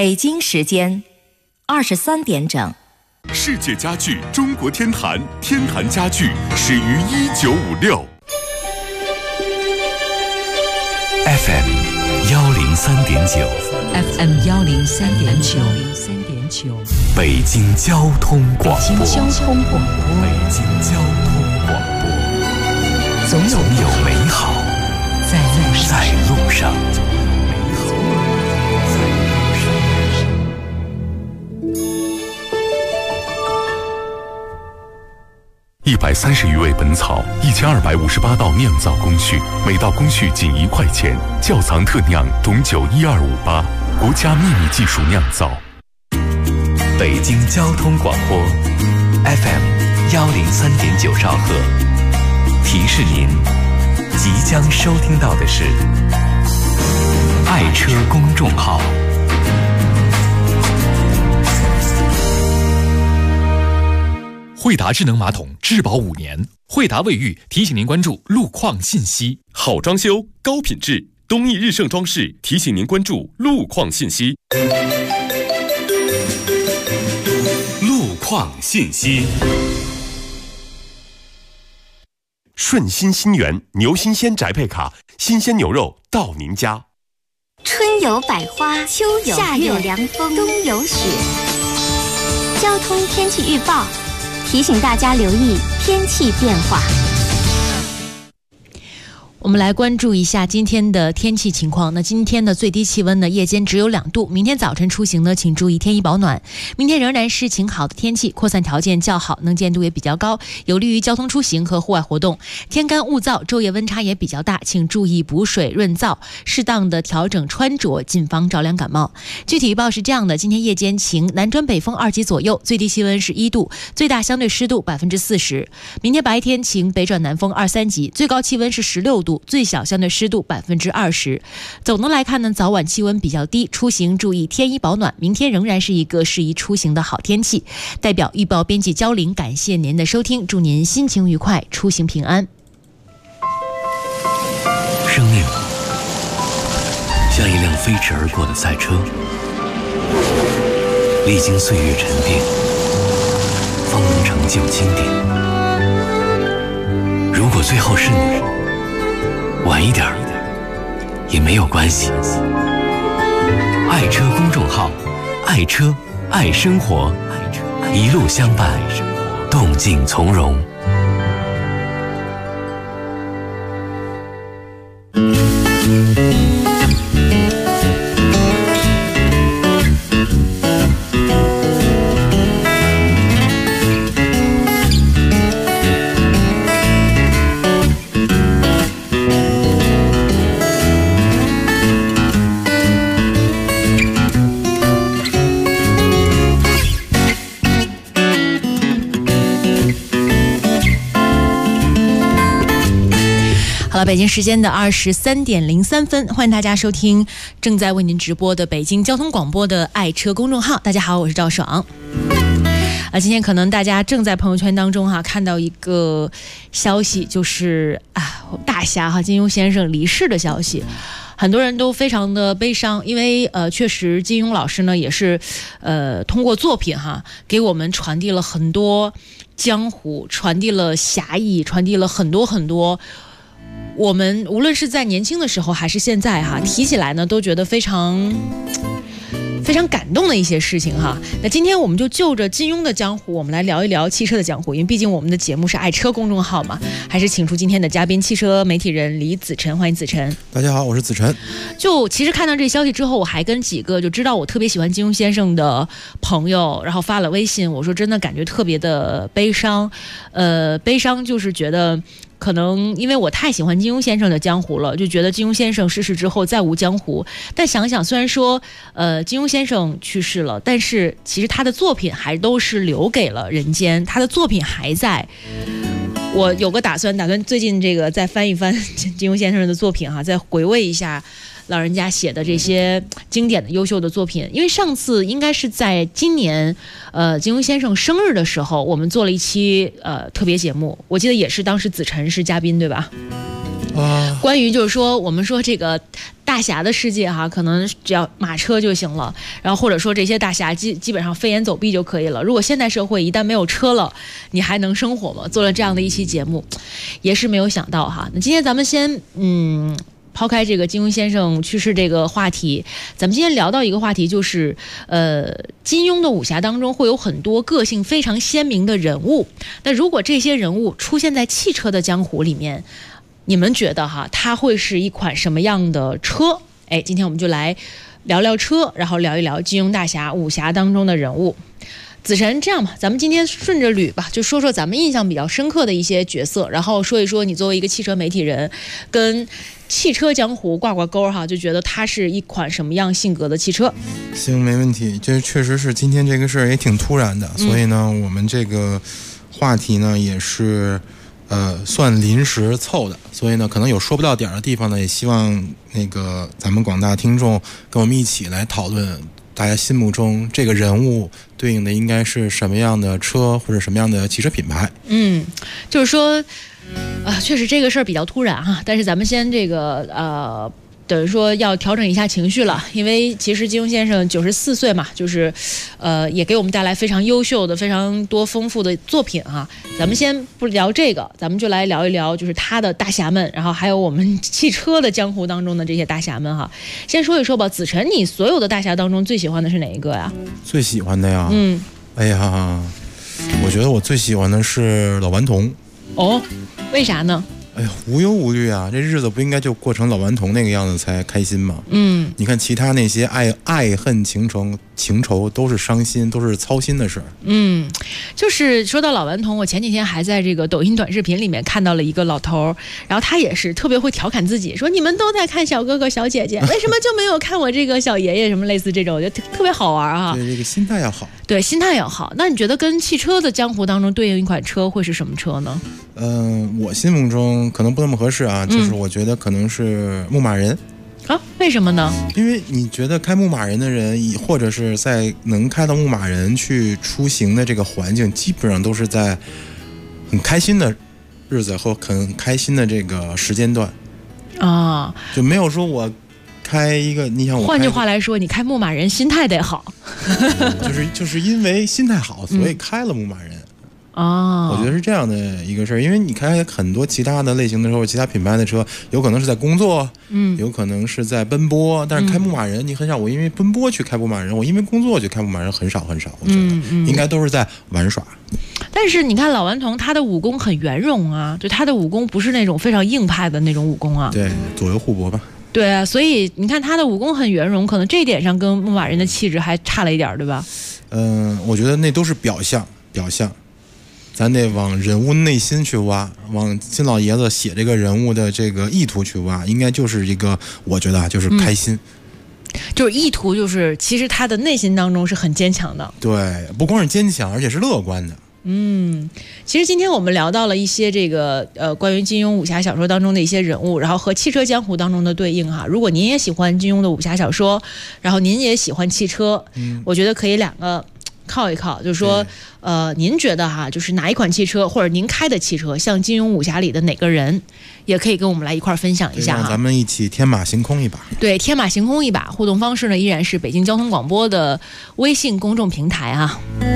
北京时间23点整。 世界家具中国天坛，天坛家具始于1956。 FM 103.9 FM 103.9 北京交通广播。 北京交通广播。 北京交通广播。总有美好在路上。130余味本草，1258道酿造工序，每道工序仅1块钱。窖藏特酿董酒12588，国家秘密技术酿造。北京交通广播 FM 103.9兆赫，提示您即将收听到的是爱车公众号。 惠达智能马桶质保5年，惠达卫浴提醒您关注路况信息。 好装修，高品质，东义日盛装饰提醒您关注路况信息。路况信息。顺心新源牛新鲜宅配卡，新鲜牛肉到您家。 春有百花，秋有夏有凉风，冬有雪。交通天气预报提醒大家留意天气变化。 我们来关注一下今天的天气情况。那今天的最低气温呢，夜间只有2度。明天早晨出行呢，请注意添衣保暖。明天仍然是晴好的天气，扩散条件较好，能见度也比较高，有利于交通出行和户外活动。天干物燥，昼夜温差也比较大，请注意补水润燥，适当的调整穿着，谨防着凉感冒。具体预报是这样的：今天夜间晴，南转北风2级左右，最低气温是1度，最大相对湿度40%。明天白天晴，北转南风2、3级，最高气温是16度。最小相对湿度20%。总的来看呢，早晚气温比较低，出行注意添衣保暖。明天仍然是一个适宜出行的好天气。代表预报编辑焦玲，感谢您的收听，祝您心情愉快，出行平安。 生命像一辆飞驰而过的赛车，历经岁月沉淀，方能成就经典。如果最后是你，晚一点也没有关系。爱车公众号，爱车爱生活，一路相伴，动静从容。 北京时间的23点03分，欢迎大家收听正在为您直播的北京交通广播的爱车公众号。大家好，我是赵爽。今天可能大家正在朋友圈当中看到一个消息，就是大侠金庸先生离世的消息。很多人都非常的悲伤，因为确实金庸老师呢也是通过作品给我们传递了很多江湖，传递了侠义，传递了很多很多我们无论是在年轻的时候还是现在提起来呢都觉得非常感动的一些事情那今天我们就着金庸的江湖，我们来聊一聊汽车的江湖，因为毕竟我们的节目是爱车公众号嘛。还是请出今天的嘉宾，汽车媒体人李子晨，欢迎子晨。 大家好，我是子晨。 其实看到这消息之后，我还跟几个就知道我特别喜欢金庸先生的朋友，然后发了微信，我说真的感觉特别的悲伤。悲伤就是觉得可能因为我太喜欢金庸先生的江湖了，就觉得金庸先生逝世之后再无江湖。但想想，虽然说金庸先生去世了，但是其实他的作品还都是留给了人间，他的作品还在。我有个打算最近这个再翻一翻金庸先生的作品再回味一下老人家写的这些经典的优秀的作品。因为上次应该是在今年金庸先生生日的时候，我们做了一期特别节目，我记得也是当时子晨是嘉宾对吧？关于就是说我们说这个大侠的世界哈，可能只要马车就行了，然后或者说这些大侠基本上飞檐走壁就可以了。如果现代社会一旦没有车了，你还能生活吗？做了这样的一期节目，也是没有想到哈。那今天咱们先抛开这个金庸先生去世这个话题，咱们今天聊到一个话题，就是金庸的武侠当中会有很多个性非常鲜明的人物。那如果这些人物出现在汽车的江湖里面，你们觉得哈，它会是一款什么样的车？哎，今天我们就来聊聊车，然后聊一聊金庸大侠武侠当中的人物。子晨，这样吧，咱们今天顺着捋吧，就说说咱们印象比较深刻的一些角色，然后说一说你作为一个汽车媒体人，跟汽车江湖挂钩哈，就觉得它是一款什么样性格的汽车？ 行，没问题。这确实是今天这个事儿也挺突然的，所以呢，我们这个话题呢也是算临时凑的，所以呢，可能有说不到点儿的地方呢，也希望那个咱们广大听众跟我们一起来讨论。大家心目中这个人物对应的应该是什么样的车或者什么样的汽车品牌？ 就是说，确实这个事儿比较突然哈，但是咱们先这个等于说要调整一下情绪了，因为其实金庸先生94岁嘛，就是也给我们带来非常优秀的、非常多丰富的作品哈。咱们先不聊这个，咱们就来聊一聊就是他的大侠们，然后还有我们汽车的江湖当中的这些大侠们哈。先说一说吧，子晨，你所有的大侠当中最喜欢的是哪一个呀？ 最喜欢的呀？哎呀，我觉得我最喜欢的是老顽童。哦， 为啥呢？ 哎呀，无忧无虑啊！这日子不应该就过成老顽童那个样子才开心吗？你看其他那些爱恨情仇都是伤心，都是操心的事儿。 就是说到老顽童，我前几天还在这个抖音短视频里面看到了一个老头，然后他也是特别会调侃自己，说你们都在看小哥哥小姐姐，为什么就没有看我这个小爷爷？什么类似这种，我觉得特别好玩啊。 对，这个心态要好。 对，心态要好。那你觉得跟汽车的江湖当中对应一款车会是什么车呢？ 我心目中可能不那么合适啊，就是我觉得可能是牧马人。 为什么呢？ 因为你觉得开牧马人的人，或者是在能开到牧马人去出行的这个环境，基本上都是在很开心的日子和很开心的这个时间段啊，就没有说我开一个，你想我， 换句话来说，你开牧马人心态得好， 就是因为心态好，所以开了牧马人。我觉得是这样的一个事儿，因为你开很多其他的类型的车，其他品牌的车，有可能是在工作，有可能是在奔波，但是开牧马人你很少。我因为奔波去开牧马人，我因为工作去开牧马人很少，我觉得应该都是在玩耍。 但是你看老顽童，他的武功很圆融啊，就他的武功不是那种非常硬派的那种武功啊。 对，左右互搏吧。 对啊，所以你看他的武功很圆融，可能这一点上跟牧马人的气质还差了一点，对吧？ 我觉得那都是表象。咱得往人物内心去挖，往金老爷子写这个人物的这个意图去挖，应该就是一个，我觉得就是开心， 就是意图，就是其实他的内心当中是很坚强的。 对，不光是坚强，而且是乐观的。 其实今天我们聊到了一些这个关于金庸武侠小说当中的一些人物，然后和汽车江湖当中的对应哈。如果您也喜欢金庸的武侠小说，然后您也喜欢汽车，我觉得可以两个靠一靠，就是说，您觉得哈，就是哪一款汽车或者您开的汽车像金庸武侠里的哪个人，也可以跟我们来一块分享一下哈。 让咱们一起天马行空一把。 对，天马行空一把，互动方式呢依然是北京交通广播的微信公众平台啊。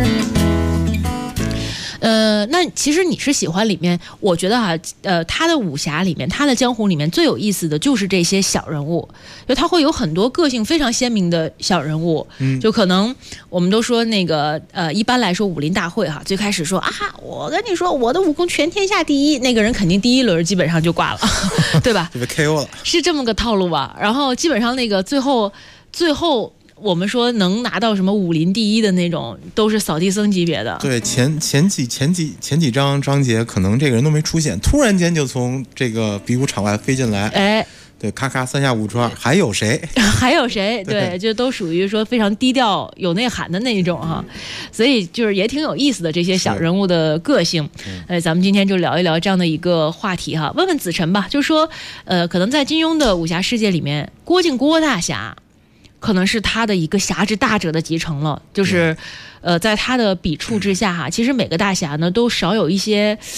那其实你是喜欢里面，我觉得哈，他的武侠里面，他的江湖里面最有意思的就是这些小人物，就他会有很多个性非常鲜明的小人物，就可能我们都说那个一般来说武林大会哈，最开始说啊，我跟你说我的武功全天下第一，那个人肯定第一轮基本上就挂了，对吧？ 就被 KO 了， 是这么个套路吧？然后基本上那个最后。我们说能拿到什么武林第一的那种，都是扫地僧级别的。 对，前几章节，可能这个人都没出现，突然间就从这个比武场外飞进来，哎，对，咔咔三下五除二，还有谁？ 还有谁？对，就都属于说非常低调、有内涵的那一种哈，所以就是也挺有意思的这些小人物的个性。咱们今天就聊一聊这样的一个话题哈，问问子晨吧，就是说，可能在金庸的武侠世界里面，郭靖郭大侠。可能是他的一个侠之大者的集成了，就是在他的笔触之下哈，其实每个大侠呢都少有一些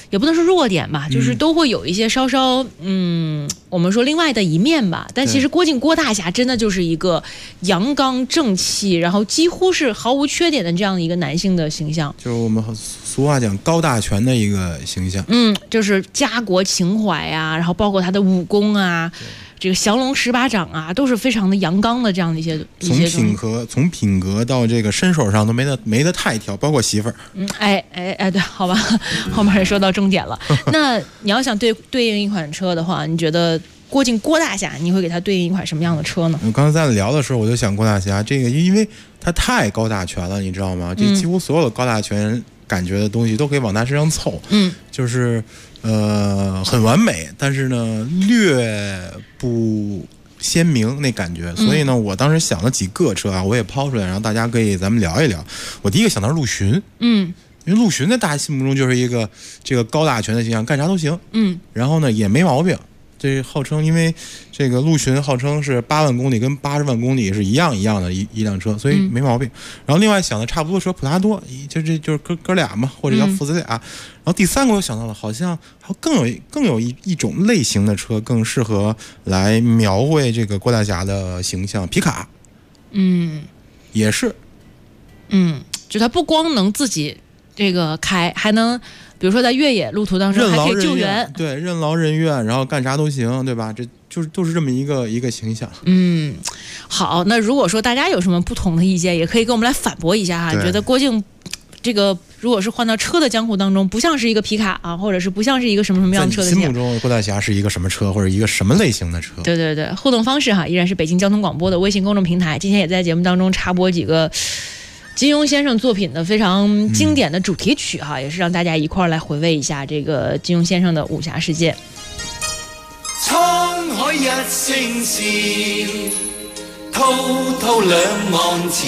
也不能说弱点吧，就是都会有一些稍稍我们说另外的一面吧。但其实郭靖郭大侠真的就是一个阳刚正气，然后几乎是毫无缺点的这样的一个男性的形象， 就是我们俗话讲高大全的一个形象。 就是家国情怀啊，然后包括他的武功啊，这个降龙18掌啊，都是非常的阳刚的这样的一些从品格到这个身手上都没得太挑，包括媳妇儿。 对，好吧，后面也说到重点了。那你要想对应一款车的话，你觉得郭靖郭大侠你会给他对应一款什么样的车呢？ 我刚才在聊的时候，我就想郭大侠这个，因为他太高大全了，你知道吗？这几乎所有的高大全感觉的东西都可以往他身上凑。就是很完美，但是呢略不鲜明那感觉。所以呢，我当时想了几个车啊，我也抛出来，然后大家可以咱们聊一聊。我第一个想到是陆巡。因为陆巡在大家心目中就是一个这个高大全的形象，干啥都行。然后呢也没毛病。这号称，因为这个陆巡号称是8万公里跟80万公里是一样的一辆车，所以没毛病。然后另外想的差不多车普拉多，就是哥俩嘛，或者叫父子俩。然后第三个我又想到了，好像还更有一种类型的车更适合来描绘这个郭大侠的形象，皮卡。也是。 就他不光能自己这个开，还能比如说在越野路途当中还可以救援， 对，任劳任怨，然后干啥都行，对吧？这就是这么一个形象。 好，那如果说大家有什么不同的意见，也可以跟我们来反驳一下哈。你觉得郭靖这个如果是换到车的江湖当中，不像是一个皮卡啊，或者是不像是一个什么样的车的心目中郭大侠是一个什么车，或者一个什么类型的车？ 对，互动方式哈，依然是北京交通广播的微信公众平台。今天也在节目当中插播几个金庸先生作品的非常经典的主题曲哈，也是让大家一块儿来回味一下这个金庸先生的武侠世界。 沧海一聲笑，滔滔兩岸潮，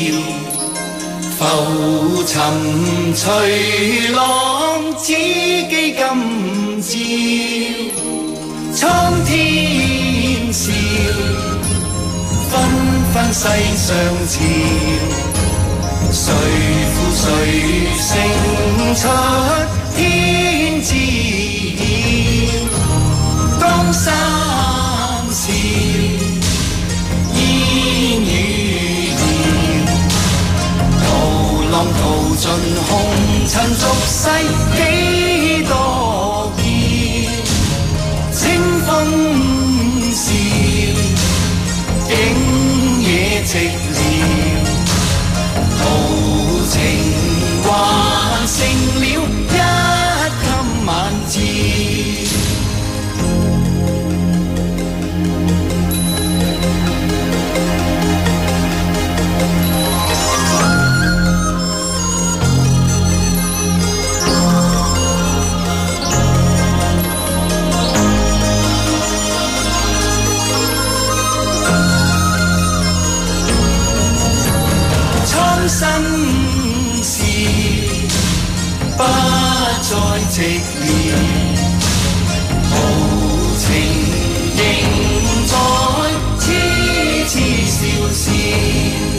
浮沉隨浪，只記今朝。蒼天笑，紛紛世上潮。誰負誰勝出天知曉，江山笑，煙雨遙，濤浪淘盡紅塵俗世幾多嬌，清風笑，景野寂寥。情還成了一襟晚照。蒼生事不再寂寥，豪情仍在痴痴笑笑。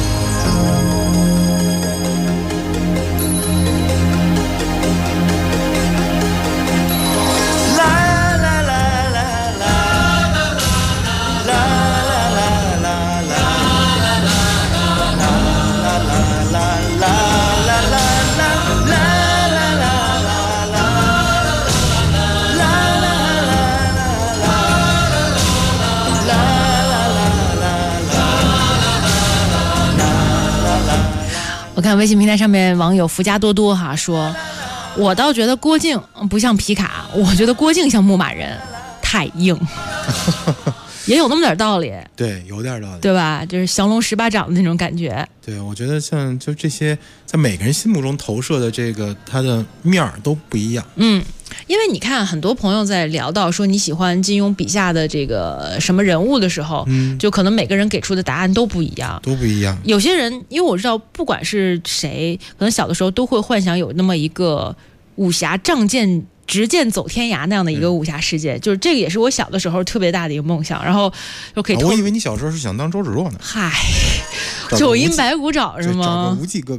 我看微信平台上面网友福家多多哈说，我倒觉得郭靖不像皮卡，我觉得郭靖像牧马人，太硬。也有那么点道理， 对，有点道理， 对吧？就是降龙18掌的那种感觉。 对，我觉得像就这些，在每个人心目中投射的这个他的面儿都不一样。 因为你看，很多朋友在聊到说你喜欢金庸笔下的这个什么人物的时候，就可能每个人给出的答案都不一样，有些人，因为我知道，不管是谁，可能小的时候都会幻想有那么一个武侠仗剑执剑走天涯那样的一个武侠世界，就是这个也是我小的时候特别大的一个梦想，然后就可以我以为你小时候是想当周芷若呢。 嗨，九阴白骨爪是吗？ 找个无忌哥哥。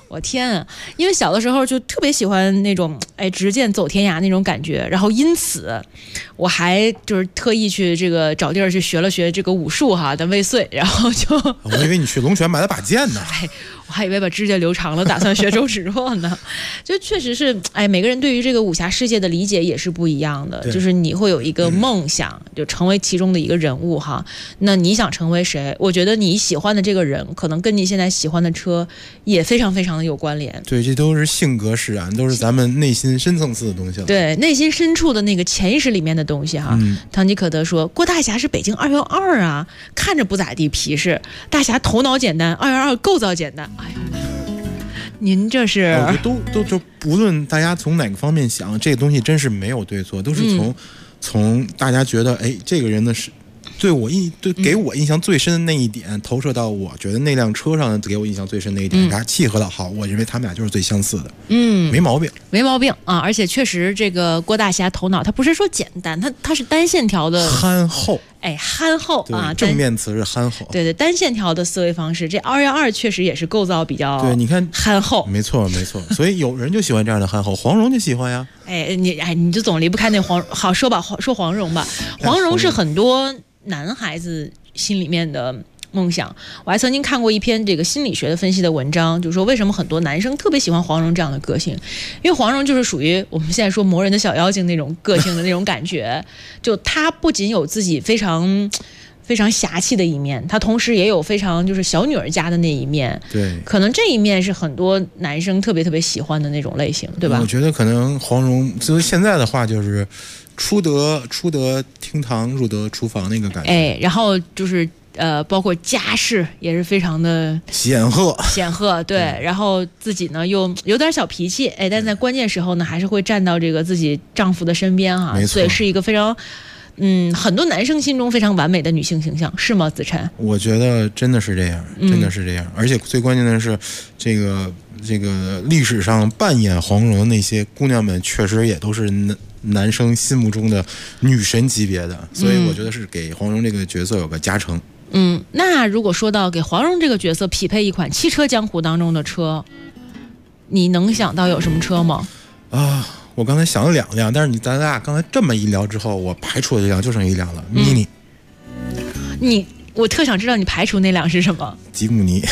我天啊！因为小的时候就特别喜欢那种执剑走天涯那种感觉，然后因此我还就是特意去这个找地儿去学了学这个武术哈，但未遂，然后就我以为你去龙泉买了把剑呢。 我还以为把指甲留长了，打算学周芷若呢。就确实是，每个人对于这个武侠世界的理解也是不一样的。就是你会有一个梦想，就成为其中的一个人物哈。那你想成为谁？我觉得你喜欢的这个人，可能跟你现在喜欢的车也非常非常的有关联。 对，这都是性格使然，都是咱们内心深层次的东西了。 对，内心深处的那个潜意识里面的东西哈。堂吉诃德说，郭大侠是北京212啊，看着不咋地皮实，大侠头脑简单，212构造简单。哎呀，您这是我觉得就不论大家从哪个方面想，这个东西真是没有对错，都是从大家觉得这个人的是给我印象最深的那一点，投射到我觉得那辆车上给我印象最深的一点，大家契合的好，我认为他们俩就是最相似的。没毛病啊！而且确实，这个郭大侠头脑他不是说简单，他是单线条的憨厚。 憨厚啊， 正面词是憨厚。 对，单线条的思维方式，这212确实也是构造比较对，你看憨厚， 没错。所以有人就喜欢这样的憨厚，黄蓉就喜欢呀。 你就总离不开那好说黄蓉吧，黄蓉是很多男孩子心里面的梦想。我还曾经看过一篇这个心理学的分析的文章，就是说为什么很多男生特别喜欢黄蓉这样的个性，因为黄蓉就是属于我们现在说魔人的小妖精那种个性的那种感觉，就她不仅有自己非常非常侠气的一面，她同时也有非常就是小女儿家的那一面。 对， 可能这一面是很多男生特别特别喜欢的那种类型，对吧？ 我觉得可能黄蓉就是现在的话就是出得厅堂，入得厨房那个感觉。 然后就是包括家世也是非常的显赫， 对，然后自己呢又有点小脾气，但在关键时候呢还是会站到这个自己丈夫的身边哈，所以是一个非常很多男生心中非常完美的女性形象，是吗？子晨， 我觉得真的是这样，而且最关键的是这个历史上扮演黄蓉的那些姑娘们，确实也都是男生心目中的女神级别的，所以我觉得是给黄蓉这个角色有个加成。 那如果说到给黄蓉这个角色匹配一款汽车江湖当中的车，你能想到有什么车吗？ 我刚才想了2辆，但是咱俩刚才这么一聊之后，我排除了1辆，就剩1辆了，Mini。 我特想知道你排除那辆是什么？ 吉姆尼。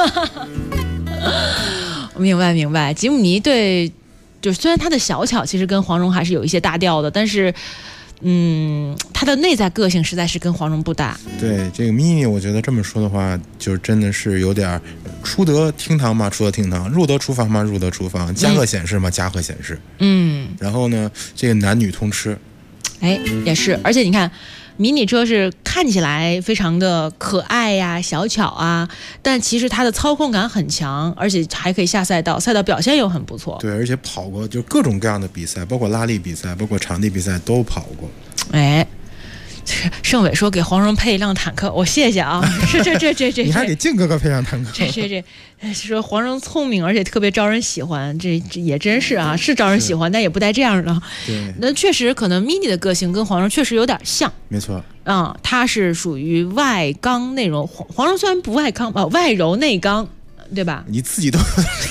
我明白，吉姆尼对，就虽然它的小巧其实跟黄蓉还是有一些搭调的，但是它的内在个性实在是跟黄蓉不搭。 对，这个 Mini 我觉得这么说的话，就真的是有点出得厅堂嘛，出得厅堂；入得厨房嘛，入得厨房；家和显示嘛，家和显示。然后呢，这个男女通吃。 也是，而且你看。迷你车是看起来非常的可爱呀、小巧啊，但其实它的操控感很强，而且还可以下赛道，赛道表现又很不错。 对，而且跑过就各种各样的比赛，包括拉力比赛，包括场地比赛都跑过。 盛伟说给黄蓉配一辆坦克，我谢谢啊。这你还给靖哥哥配辆坦克？ 这说黄蓉聪明，而且特别招人喜欢，这也真是啊，是招人喜欢，但也不带这样的。 对， 那确实可能 mini 的个性跟黄蓉确实有点像。 没错。 它是属于外刚内柔，黄蓉虽然不外刚外柔内刚，对吧？ 你自己都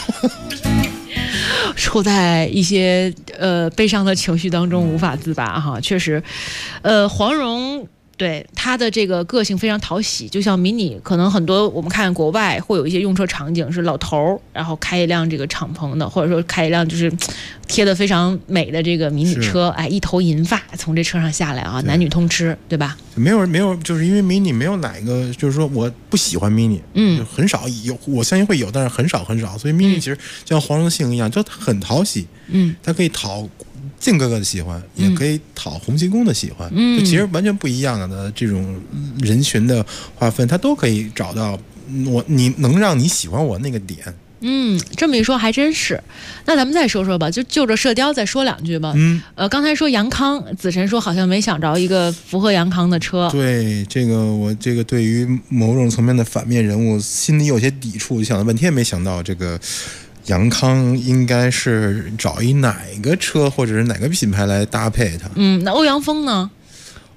处在一些悲伤的情绪当中无法自拔哈，确实，黄蓉对她的这个个性非常讨喜，就像迷你，可能很多我们看国外会有一些用车场景是老头儿，然后开一辆这个敞篷的，或者说开一辆就是贴得非常美的这个迷你车，一头银发从这车上下来啊，男女通吃，对吧？ 没有，就是因为迷你没有哪个，就是说我不喜欢迷你，就很少有，我相信会有，但是很少，所以迷你其实像黄蓉性一样，就很讨喜，它可以讨靖哥哥的喜欢，也可以讨洪七公的喜欢，就其实完全不一样的这种人群的划分，它都可以找到你能让你喜欢我那个点。 这么一说还真是。那咱们再说说吧，就着射雕再说2句吧。刚才说杨康，子晨说好像没想着一个符合杨康的车。 对，我对于某种层面的反面人物心里有些抵触，想了半天没想到这个杨康应该是找哪个车或者是哪个品牌来搭配它。 那欧阳锋呢？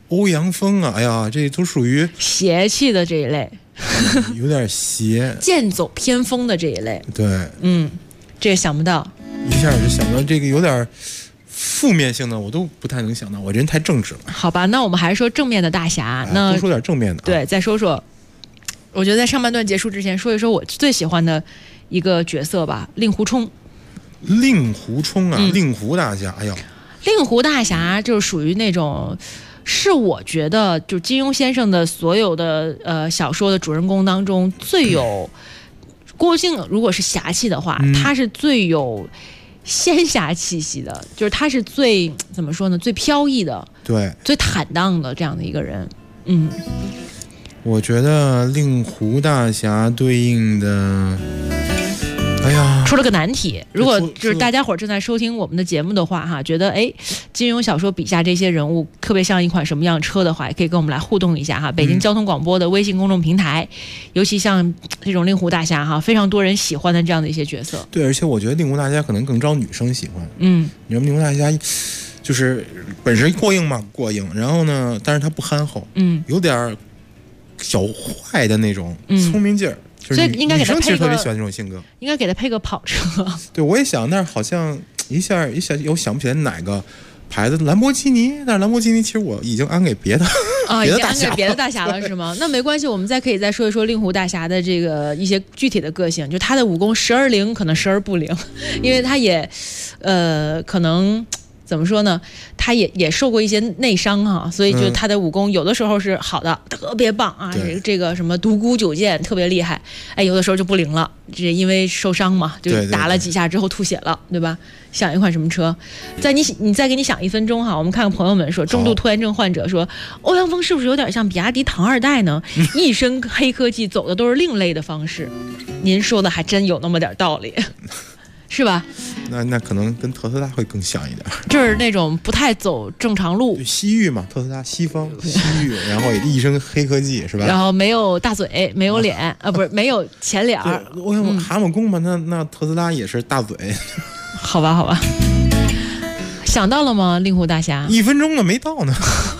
欧阳锋啊，哎呀，这都属于邪气的这一类， 有点邪， 剑走偏锋的这一类。 对， 这个想不到， 一下就想到这个有点负面性的，我都不太能想到，我这人太正直了。 好吧，那我们还是说正面的大侠。那多说点正面的。 对，再说说，我觉得在上半段结束之前，说一说我最喜欢的一个角色吧，令狐冲。 令狐冲啊，令狐大侠，哎呦， 令狐大侠就是属于那种，是我觉得就金庸先生的所有的小说的主人公当中最有郭靖，如果是侠气的话，他是最有仙侠气息的，就是他是最怎么说呢，最飘逸的， 对， 最坦荡的这样的一个人。 我觉得令狐大侠对应的，哎呀， 出了个难题。如果就是大家伙正在收听我们的节目的话哈，觉得金庸小说笔下这些人物特别像一款什么样车的话，也可以跟我们来互动一下哈。北京交通广播的微信公众平台，尤其像这种令狐大侠哈，非常多人喜欢的这样的一些角色。 对，而且我觉得令狐大侠可能更招女生喜欢。你知道令狐大侠就是本身过硬嘛，过硬，然后呢，但是他不憨厚，有点小坏的那种聪明劲儿。 所以应该给他配个， 女生其实特别喜欢这种性格， 应该给他配个跑车。 对，我也想，但是好像一下我想不起来哪个牌子，兰博基尼，但是兰博基尼其实我已经安给别的已经安给别的大侠了是吗？那没关系，我们可以再说一说令狐大侠的这个一些具体的个性，就他的武功时而灵，可能时而不灵，因为他也可能。怎么说呢？他也受过一些内伤哈，所以就他的武功有的时候是好的，特别棒啊，这个什么独孤九剑特别厉害，有的时候就不灵了，这因为受伤嘛，就打了几下之后吐血了，对吧？想一款什么车？你再给你想1分钟哈，我们看看朋友们说，重度拖延症患者说，欧阳锋是不是有点像比亚迪唐二代呢？一身黑科技，走的都是另类的方式。您说的还真有那么点道理。是吧？ 那可能跟特斯拉会更像一点， 就是那种不太走正常路， 西域嘛，特斯拉西方西域，然后也一身黑科技是吧？ 然后没有大嘴，没有脸不是没有前脸。 我想蛤蟆功嘛，那特斯拉也是大嘴。 好吧，想到了吗？令狐大侠 1分钟了没到呢。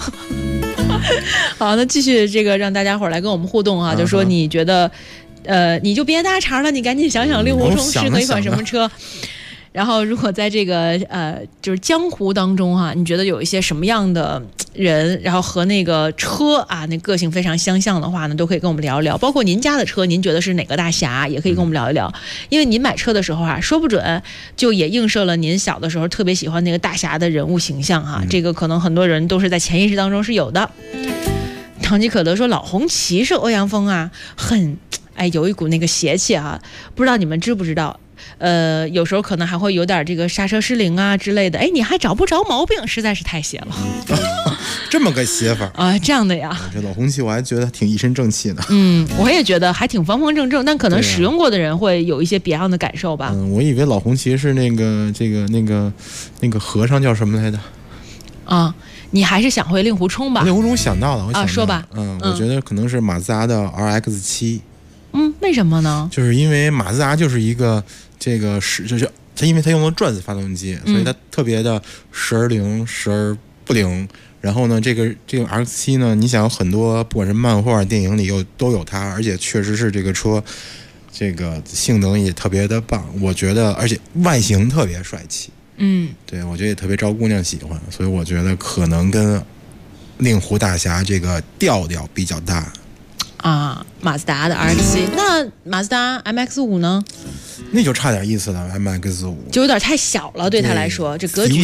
好，那继续这个让大家伙来跟我们互动啊，就说你觉得。你就别搭茬了，你赶紧想想令狐冲适合一款什么车。然后，如果在这个就是江湖当中哈，你觉得有一些什么样的人，然后和那个车啊，那个性非常相像的话呢，都可以跟我们聊一聊。包括您家的车，您觉得是哪个大侠，也可以跟我们聊一聊。因为您买车的时候啊，说不准就也映射了您小的时候特别喜欢那个大侠的人物形象哈。这个可能很多人都是在潜意识当中是有的。堂吉可德说，老红旗是欧阳锋啊，有一股那个邪气啊，不知道你们知不知道？有时候可能还会有点这个刹车失灵啊之类的。你还找不着毛病，实在是太邪了。 这么个邪法啊，这样的呀。 这老红旗我还觉得挺一身正气的。 我也觉得还挺方方正正，但可能使用过的人会有一些别样的感受吧。 我以为老红旗是那个和尚叫什么来着？ 啊。你还是想回令狐冲吧？ 令狐冲想到了， 说吧。 我觉得可能是马自达的 RX-7。 为什么呢？ 就是因为马自达就是一个就是它因为它用了转子发动机，所以它特别的时而灵时而不灵。然后呢，这个 RX-7呢，你想有很多不管是漫画、电影里都有它，而且确实是这个车，这个性能也特别的棒，我觉得，而且外形特别帅气。对，我觉得也特别招姑娘喜欢，所以我觉得可能跟令狐大侠这个调比较大啊。马自达的 RX-7，那马自达 MX-5 呢？ 那就差点意思了 ，MX-5 就有点太小了，对他来说，这格局。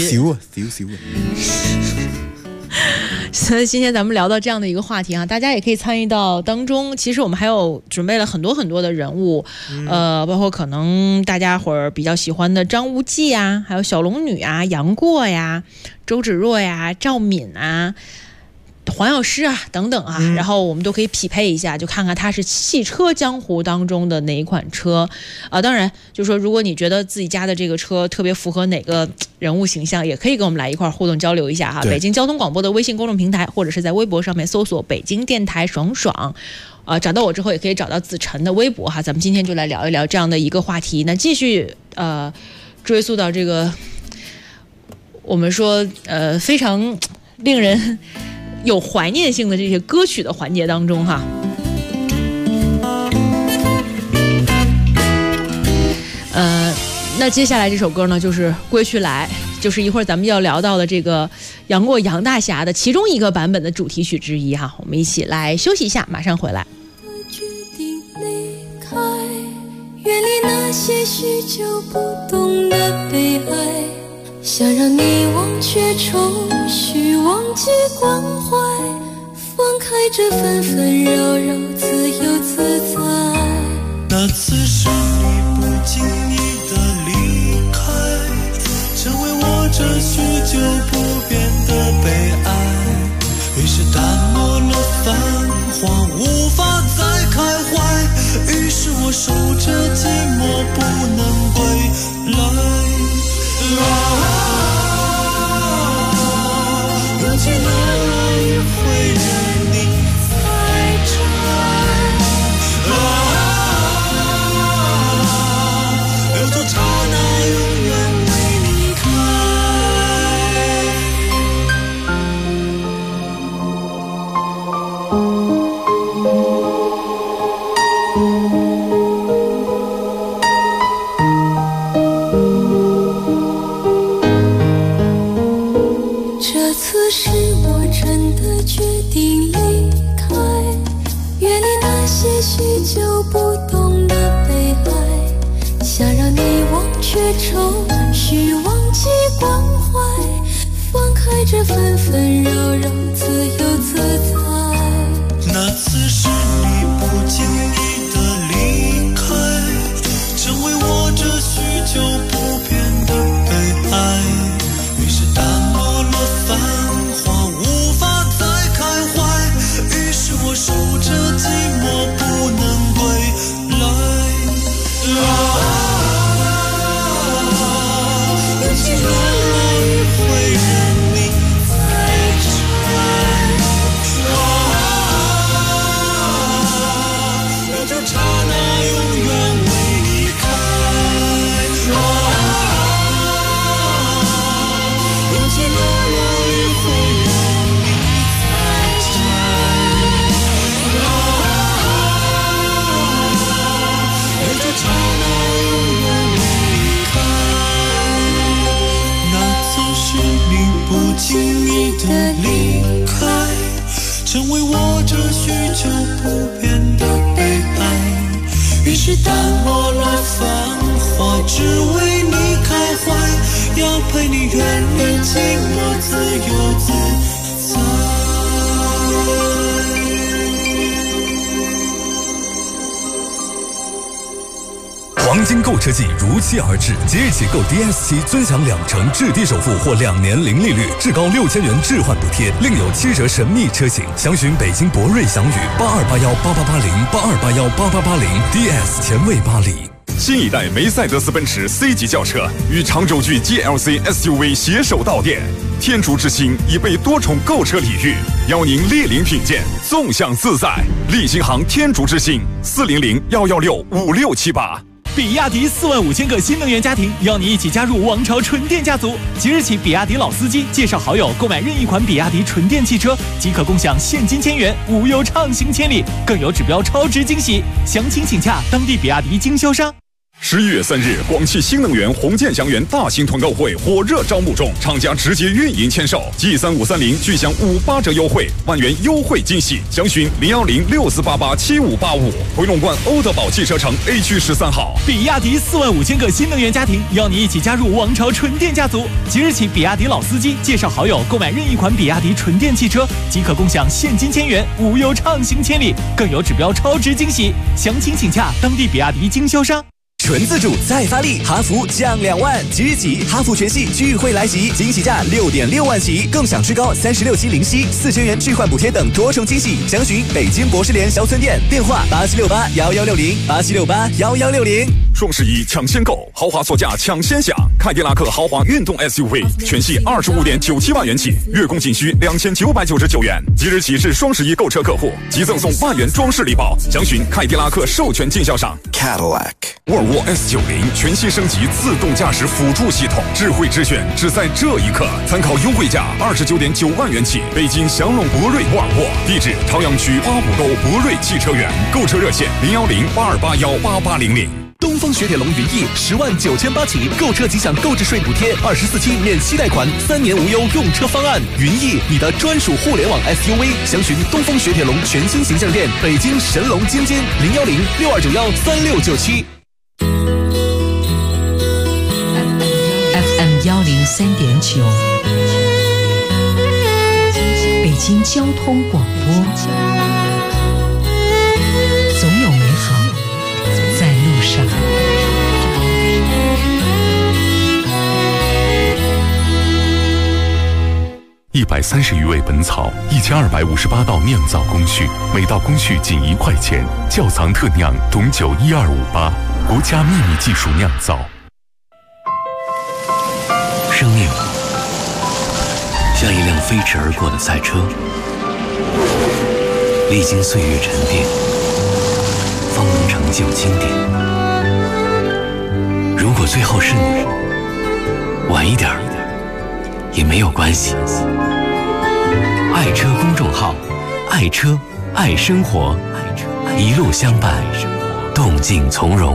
所以今天咱们聊到这样的一个话题啊，大家也可以参与到当中。其实我们还有准备了很多很多的人物，包括可能大家伙儿比较喜欢的张无忌啊，还有小龙女啊、杨过呀、周芷若呀、赵敏啊、黄药师啊等等啊，然后我们都可以匹配一下，就看看它是汽车江湖当中的哪一款车啊。当然，就是说如果你觉得自己家的这个车特别符合哪个人物形象，也可以跟我们来一块互动交流一下哈。北京交通广播的微信公众平台，或者是在微博上面搜索北京电台爽爽，找到我之后也可以找到子晨的微博哈。咱们今天就来聊一聊这样的一个话题。那继续追溯到这个我们说非常令人有怀念性的这些歌曲的环节当中哈。那接下来这首歌呢，就是《归去来》，就是一会儿咱们要聊到的这个杨过杨大侠的其中一个版本的主题曲之一哈。我们一起来休息一下，马上回来。 决定离开，远离那些许久不懂的悲哀，想让你忘却愁绪，忘记关怀，放开这纷纷扰扰，自由自在。 那次是你不经意的离开，成为我这许久不变的悲哀，于是淡漠了繁华，无法再开怀，于是我守着寂寞不能归来。勇气哪里会任你采摘，留作刹那永远为你开。 这次是我真的决定离开，远离那些许久不懂的悲哀，想让你忘却愁绪，忘记关怀，放开这纷纷扰扰，自由自在。 那次是你不经意的离开，成为我这许久不变的悲哀，于是淡漠了繁华，无法再开怀，于是我守着寂寞不能归来。勇气哪里会任你采摘，留着刹那永远为你开。勇气哪里会任你采摘，留着刹那永远为你开。那次是你不经意的离开，成为我这许久不变的悲哀，于是淡漠了繁华，只为你开怀，要陪你远离寂寞，自由自在。 黄金购车季如期而至，即日起购 DS7尊享20%至低首付或2年零利率，至高6000元置换补贴，另有7折神秘车型。详询北京博瑞祥宇8281888082818880 DS 前卫巴黎。 新一代梅赛德斯奔驰 C 级轿车与长轴距 GLC SUV 携手到店，天竺之星已被多重购车礼遇，邀您莅临品鉴，纵享自在。利星行天竺之星400-116-5678。 比亚迪45000个新能源家庭，邀你一起加入王朝纯电家族。即日起，比亚迪老司机介绍好友购买任意款比亚迪纯电汽车，即可共享现金1000元，无忧畅行千里，更有指标超值惊喜。详情请洽当地比亚迪经销商。 11月3日，广汽新能源红箭祥源大型团购会火热招募中，厂家直接运营签售，G3530巨享58折优惠，万元优惠惊喜。详询01064887585。回龙观欧德宝汽车城 A 区13号。 比亚迪45000个新能源家庭，邀你一起加入王朝纯电家族。即日起，比亚迪老司机介绍好友购买任意款比亚迪纯电汽车，即可共享现金1000元，无忧畅行千里，更有指标超值惊喜。详情请洽当地比亚迪经销商。 纯自主再发力，哈弗降2万，即日起哈弗全系聚会来袭，惊喜价6.6万起，更享至高36期零息，4000元置换补贴等多重惊喜。详询北京博士联销村店，电话87681160，87681160。 双11抢先购，豪华座驾抢先享。凯迪拉克豪华运动 SUV 全系25.97万元起，月供仅需2999元。即日起至双11购车客户即赠送万元装饰礼包，详询凯迪拉克授权经销商 Cadillac。沃尔沃 S90 全系升级自动驾驶辅助系统，智慧之选只在这一刻。参考优惠价29.9万元起，北京祥龙博瑞沃尔沃，地址朝阳区花浦沟博瑞汽车园，购车热线010-8281-8800。 东风雪铁龙云翼10.98万起，购车即享购置税补贴，24期免息贷款，3年无忧用车方案。云翼，你的专属互联网 SUV， 详询东风雪铁龙全新形象店，北京神龙津津010-6291-3697。 FM 103.9，北京交通广播，总有美好在路上。 130余味本草，1258道酿造工序，每道工序仅1块钱。窖藏特酿董酒12588，国家秘密技术酿造。 生命像一辆飞驰而过的赛车，历经岁月沉淀，方能成就经典。如果最后是你，晚一点也没有关系。爱车公众号，爱车爱生活，一路相伴，动静从容。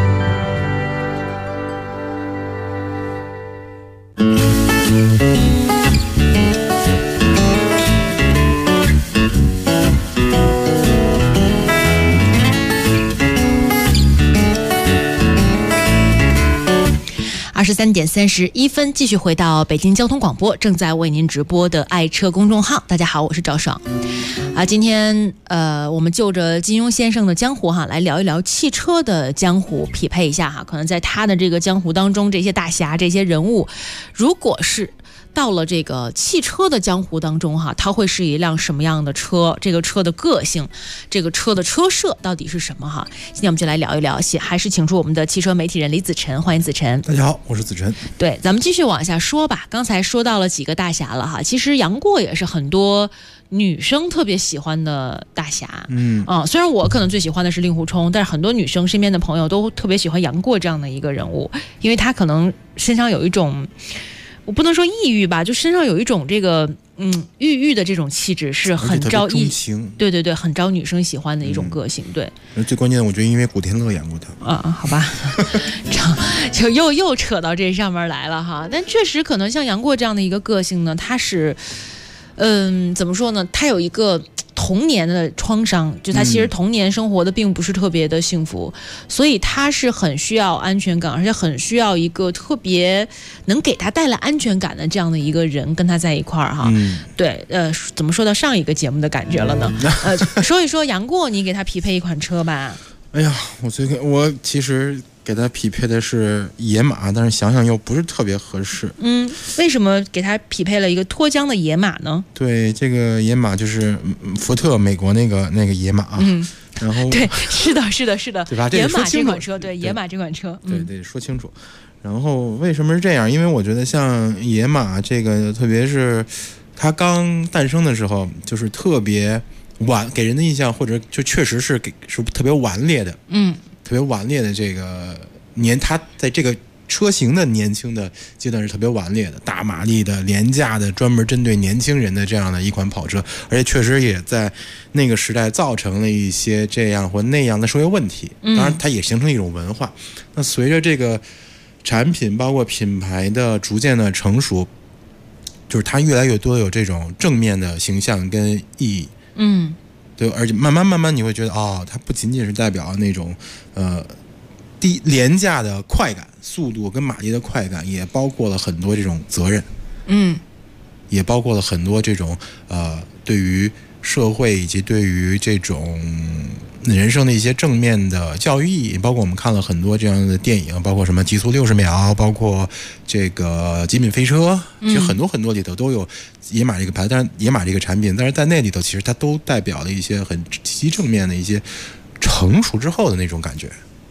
23:31，继续回到北京交通广播，正在为您直播的爱车公众号。大家好，我是赵爽。今天我们就着金庸先生的江湖来聊一聊汽车的江湖，匹配一下可能在他的这个江湖当中，这些大侠这些人物，如果是到了这个汽车的江湖当中它会是一辆什么样的车？这个车的个性，这个车的车设到底是什么今天我们就来聊一聊，还是请出我们的汽车媒体人李子晨，欢迎子晨。 大家好，我是子晨。 对，咱们继续往下说吧。刚才说到了几个大侠了其实杨过也是很多女生特别喜欢的大侠。虽然我可能最喜欢的是令狐冲，但是很多女生身边的朋友都特别喜欢杨过这样的一个人物，因为他可能身上有一种，我不能说抑郁吧，就身上有一种这个郁郁的这种气质，是很招对对对，很招女生喜欢的一种个性。对， 最关键的我觉得因为古天乐演过他好吧就又扯到这上面来了但确实可能像杨过这样的一个个性呢，他是怎么说呢，他有一个童年的创伤，就他其实童年生活的并不是特别的幸福，所以他是很需要安全感，而且很需要一个特别能给他带来安全感的这样的一个人跟他在一块儿对，怎么说到上一个节目的感觉了呢？说一说杨过，你给他匹配一款车吧。 哎呀，我其实给他匹配的是野马，但是想想又不是特别合适。 为什么给他匹配了一个脱缰的野马呢？ 对，这个野马就是福特美国那个野马然后对，是的， 对吧？ 野马这款车，对，野马这款车， 对，说清楚。然后为什么是这样？因为我觉得像野马这个，特别是它刚诞生的时候，就是特别给人的印象，或者就确实是特别顽劣的，特别顽劣的这个它在这个车型的年轻的阶段是特别顽劣的，大马力的、廉价的，专门针对年轻人的这样的一款跑车，而且确实也在那个时代造成了一些这样或那样的社会问题。当然，它也形成一种文化。那随着这个产品包括品牌的逐渐的成熟，就是它越来越多有这种正面的形象跟意义。对，而且慢慢你会觉得它不仅仅是代表那种廉价的快感、速度跟马力的快感，也包括了很多这种责任，也包括了很多这种对于社会以及对于这种人生的一些正面的教育意义，包括我们看了很多这样的电影，包括什么极速60秒，包括这个极品飞车，其实很多很多里头都有野马这个牌，但是野马这个产品，但是在那里头其实它都代表了一些很积极正面的一些成熟之后的那种感觉。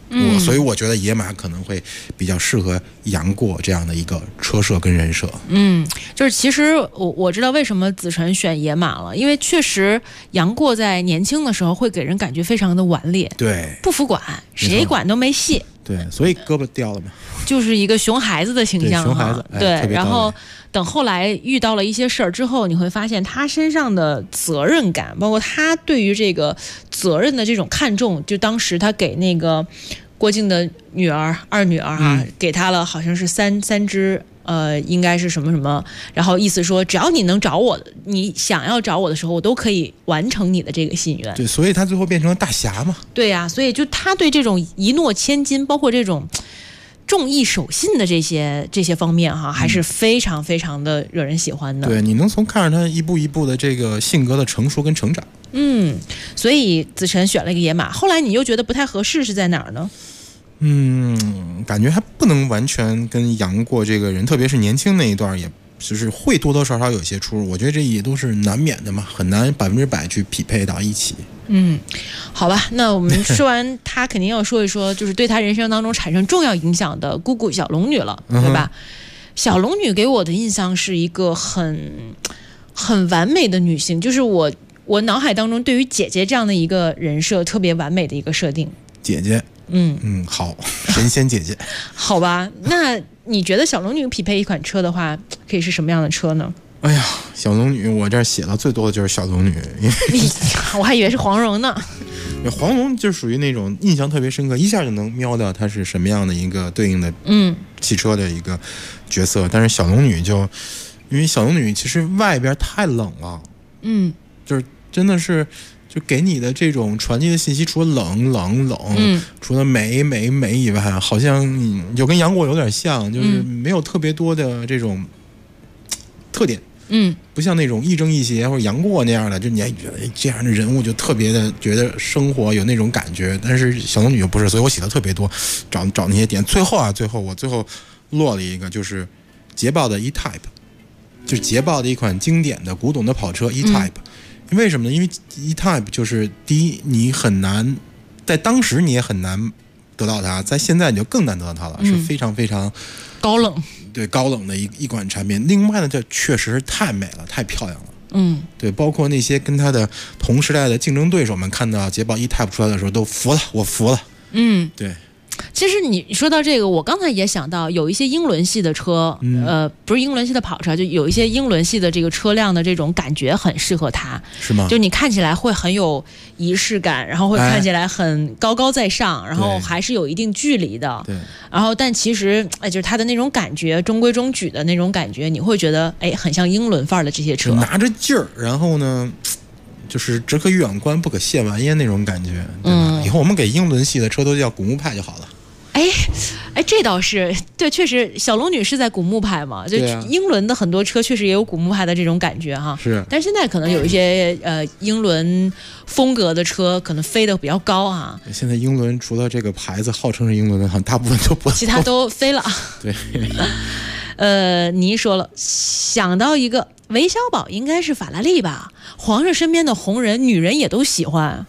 所以我觉得野马可能会比较适合杨过这样的一个车设跟人设。 就是其实我知道为什么子晨选野马了，因为确实杨过在年轻的时候会给人感觉非常的顽劣， 对， 不服管，谁管都没戏。 对，所以胳膊掉了嘛， 就是一个熊孩子的形象， 熊孩子。 对，然后等后来遇到了一些事儿之后，你会发现他身上的责任感，包括他对于这个责任的这种看重，就当时他给那个郭靖的二女儿给他了好像是三只。应该是什么什么，然后意思说，只要你能找我，你想要找我的时候，我都可以完成你的这个心愿。 对，所以他最后变成了大侠嘛。 对呀，所以就他对这种一诺千金，包括这种重义守信的这些方面还是非常非常的惹人喜欢的。 对，你能看着他一步一步的这个性格的成熟跟成长。 所以子晨选了一个野马，后来你又觉得不太合适是在哪儿呢？ 感觉还不能完全跟杨过这个人，特别是年轻那一段，也就是会多多少少有些出入。我觉得这也都是难免的嘛，很难100%去匹配到一起。 好吧，那我们说完他，肯定要说一说，就是对他人生当中产生重要影响的姑姑小龙女了，对吧？小龙女给我的印象是一个很完美的女性，就是我脑海当中对于姐姐这样的一个人设特别完美的一个设定。 姐姐。好，神仙姐姐。 好吧，那你觉得小龙女匹配一款车的话，可以是什么样的车呢？ 哎呀，小龙女，我这儿写的最多的就是小龙女，因为我还以为是黄蓉呢。 黄蓉就属于那种印象特别深刻，一下就能瞄到她是什么样的一个对应的汽车的一个角色。但是小龙女因为小龙女其实外边太冷了，就是真的是。就给你的这种传递的信息，除了冷，除了美以外，好像就跟杨过有点像，就是没有特别多的这种特点。不像那种亦正亦邪或者杨过那样的，就你还觉得这样的人物就特别的觉得生活有那种感觉。但是小龙女又不是，所以我写的特别多，找那些点。最后我落了一个，就是捷豹的 E-Type， 就是捷豹的一款经典的古董的跑车 E-Type。为什么呢？因为 E-Type 就是第一，你很难在当时你也很难得到它，在现在你就更难得到它了，是非常非常高冷， 对，高冷的一款产品。另外呢，这确实太美了，太漂亮了。对，包括那些跟它的同时代的竞争对手们看到捷豹 E-Type 出来的时候都服了，我服了。对。 其实你说到这个，我刚才也想到有一些英伦系的车，不是英伦系的跑车，就有一些英伦系的这个车辆的这种感觉很适合它， 是吗？ 就你看起来会很有仪式感，然后会看起来很高高在上，然后还是有一定距离的， 对。 然后但其实就是它的那种感觉，中规中矩的那种感觉，你会觉得很像英伦范儿的这些车， 拿着劲儿，然后呢。就是只可远观不可亵玩焉那种感觉，对吧？以后我们给英伦系的车都叫古墓派就好了。 这倒是对，确实小龙女是在古墓派嘛，就英伦的很多车确实也有古墓派的这种感觉哈。 是， 但是现在可能有一些英伦风格的车可能飞得比较高啊。 现在英伦除了这个牌子号称是英伦的，好像大部分都不， 其他都飞了。 对。 你说了，想到一个韦小宝应该是法拉利吧？皇上身边的红人，女人也都喜欢。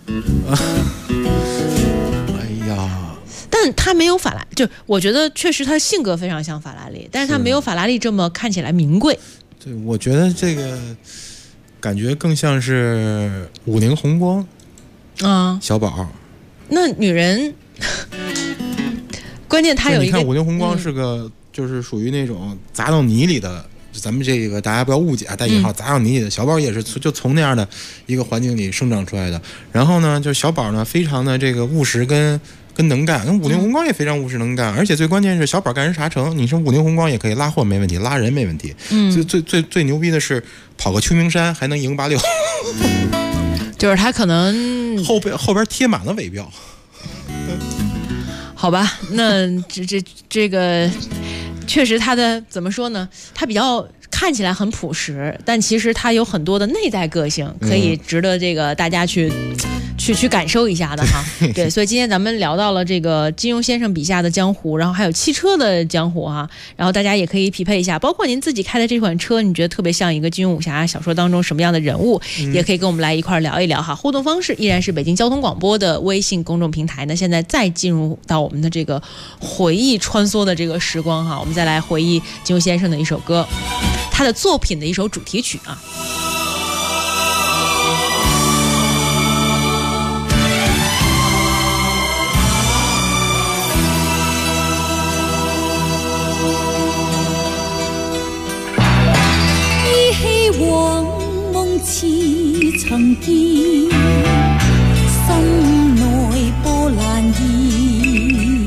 哎呀， 但他没有法拉，就我觉得确实他性格非常像法拉利，但是他没有法拉利这么看起来名贵。 对，我觉得这个感觉更像是50宏光小宝。 那女人，关键他有一个， 你看50宏光是个。就是属于那种砸到泥里的，咱们这个大家不要误解啊，带引号砸到泥里的。小宝也是就从那样的一个环境里生长出来的。然后呢，就小宝呢非常的这个务实跟能干，跟50宏光也非常务实能干，而且最关键是小宝干人啥成？你说50宏光也可以拉货没问题，拉人没问题。最牛逼的是跑个秋名山还能赢86， 就是他可能后边贴满了尾标。 好吧，那这个。确实他的怎么说呢，他比较看起来很朴实，但其实他有很多的内在个性可以值得这个大家去去感受一下的哈。对，所以今天咱们聊到了这个金庸先生笔下的江湖，然后还有汽车的江湖哈，然后大家也可以匹配一下，包括您自己开的这款车，你觉得特别像一个金庸武侠小说当中什么样的人物，也可以跟我们来一块聊一聊哈。互动方式依然是北京交通广播的微信公众平台呢。现在再进入到我们的这个回忆穿梭的这个时光哈，我们再来回忆金庸先生的一首歌，他的作品的一首主题曲啊。 依稀往夢似曾見，心內波瀾現。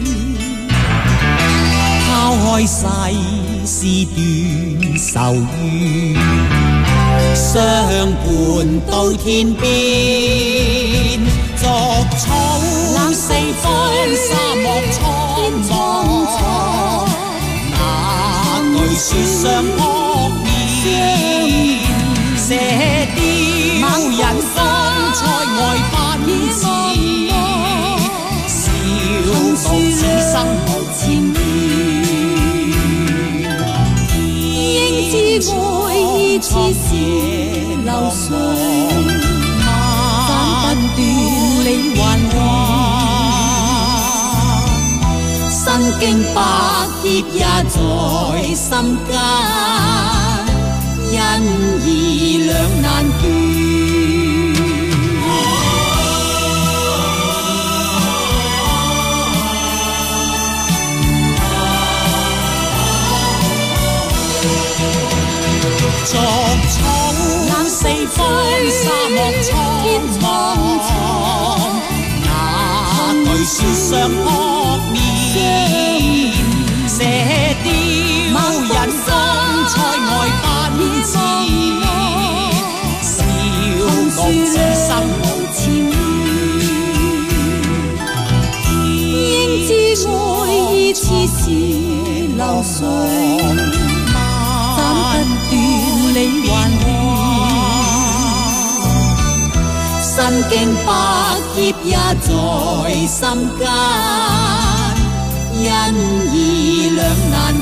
拋開世事斷愁怨，相伴到天邊。逐草冷四方，沙漠蒼茫，那句説相撲面，射雕人生塞外奔馳，笑傲此生無前緣。應知愛意似是流水，斬不斷理還亂，身經百劫也在心間，因義兩難斷。逐草冷四方，沙漠蒼茫，那句説相撲面，射雕人生塞外奔馳，笑傲此生無前緣。應知愛意似是流水，不斷理還亂，身經百劫也在心間，因義兩難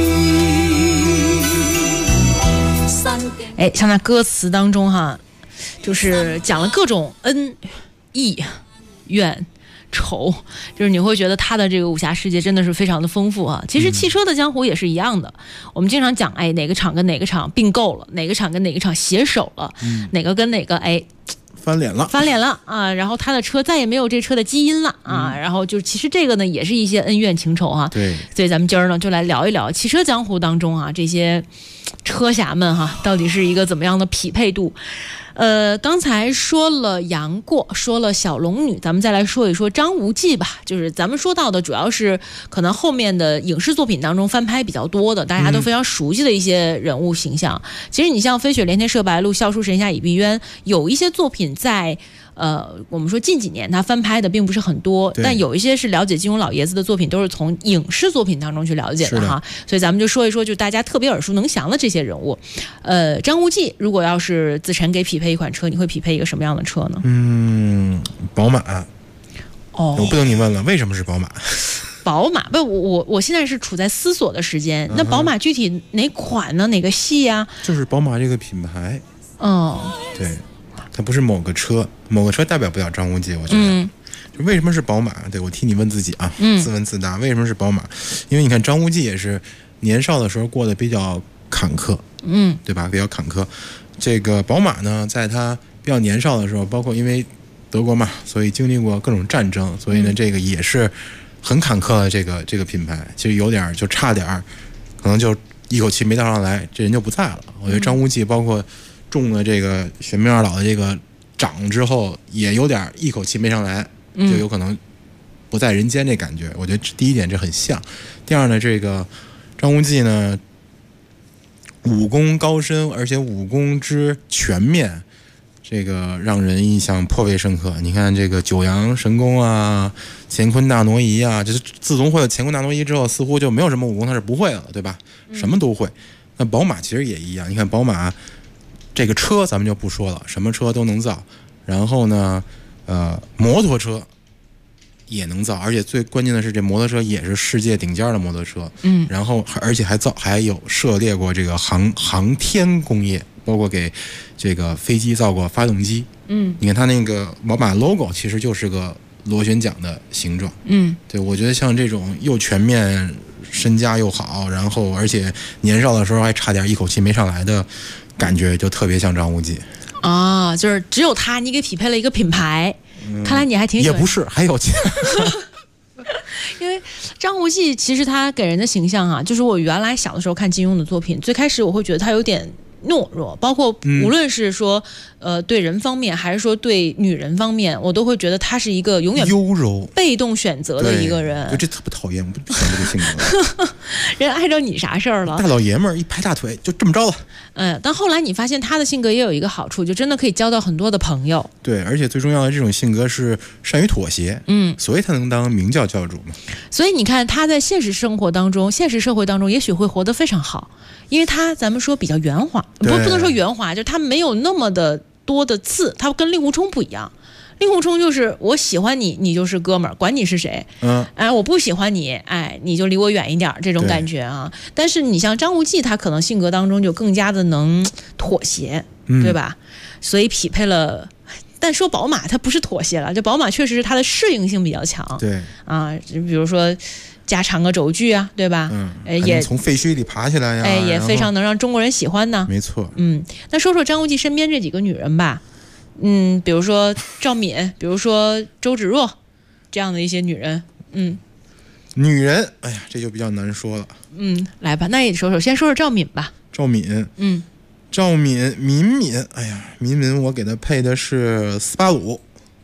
斷。 哎，像那歌詞當中哈，就是講了各種恩、義、怨、仇，就是你會覺得他的這個武俠世界真的是非常的豐富啊。其實汽車的江湖也是一樣的，我們經常講，哎，哪個廠跟哪個廠併購了，哪個廠跟哪個廠攜手了，哪個跟哪個哎翻臉了啊，然後他的車再也沒有這車的基因了啊，然後就其實這個呢也是一些恩怨情仇哈。 對， 所以咱們今兒呢就來聊一聊汽車江湖當中啊這些車俠們哈到底是一個怎麼樣的匹配度。剛才說了楊過，說了小龍女，咱們再來說一說張無忌吧。就是咱們說到的主要是可能後面的影視作品當中翻拍比較多的，大家都非常熟悉的一些人物形象。其實你像飛雪連天射白鹿，笑書神俠倚碧鳶，有一些作品在我們說近幾年他翻拍的並不是很多，但有一些是了解金庸老爺子的作品都是從影視作品當中去了解的哈。所以咱們就說一說就大家特別耳熟能詳的這些人物。張無忌如果要是子晨給匹配一款車，你會匹配一個什麼樣的車呢？ 寶馬。 哦， 我不等你問了，為什麼是寶馬？ 寶馬不，我現在是處在思索的時間。那寶馬具體哪款呢？哪個系啊？ 就是寶馬這個品牌。對。它不是某個車代表不了張無忌，我覺得。就為什麼是寶馬？對，我替你問自己啊，自問自答，為什麼是寶馬？因為你看張無忌也是年少的時候過得比較坎坷，對吧？比較坎坷。這個寶馬呢，在他比較年少的時候，包括因為德國嘛，所以經歷過各種戰爭，所以呢，這個也是很坎坷的這個品牌，其實有點就差點，可能就一口氣沒到上來，這人就不在了。我覺得張無忌包括中了這個玄冥二老的這個掌之後，也有點一口氣沒上來，就有可能不在人間這感覺。我覺得第一點這很像。第二呢，這個張無忌呢，武功高深，而且武功之全面，這個讓人印象頗為深刻。你看這個九陽神功啊，乾坤大挪移啊，就是自從會了乾坤大挪移之後，似乎就沒有什麼武功他是不會了，對吧？什麼都會。那寶馬其實也一樣，你看寶馬這個車咱們就不說了，什麼車都能造。然後呢， 摩托车也能造，而且最关键的是这摩托车也是世界顶尖的摩托车。然后而且还有涉猎过这个航天工业，包括给这个飞机造过发动机。你看它那个宝马 logo 其实就是个螺旋桨的形状。对，我觉得像这种又全面，身家又好，然后而且年少的时候还差点一口气没上来的感觉，就特别像张无忌。 就是只有他，你给匹配了一个品牌。看来你还挺喜欢。 也不是，还有因为张无忌其实他给人的形象啊，就是我原来小的时候看金庸的作品，最开始我会觉得他有点懦弱，包括无论是说对人方面还是说对女人方面，我都会觉得他是一个永远优柔被动选择的一个人。 这特别讨厌，我不喜欢这个性格。 人碍着你啥事儿了？ 大老爷们儿一拍大腿就这么着了。 但后来你发现他的性格也有一个好处，就真的可以交到很多的朋友。 对，而且最重要的这种性格是善于妥协。所以他能当明教教主嘛。 所以你看他在现实生活当中、现实社会当中，也许会活得非常好，因为他咱们说比较圆滑，不能说圆滑，就是他没有那么的多的刺，他跟令狐冲不一样。令狐冲就是我喜欢你，你就是哥们儿，管你是谁。我不喜欢你，你就离我远一点，这种感觉啊。但是你像张无忌，他可能性格当中就更加的能妥协，对吧？所以匹配了。但说宝马，它不是妥协了，这宝马确实是它的适应性比较强。 对啊，比如说加长个轴距啊，对吧？ 也从废墟里爬起来呀， 也非常能让中国人喜欢呢。 没错。 那说说张无忌身边这几个女人吧。比如说赵敏，比如说周芷若，这样的一些女人。 女人，哎呀，这就比较难说了。 来吧，那也先说说赵敏吧。 赵敏，赵敏，敏，哎呀，敏，我给她配的是斯巴鲁。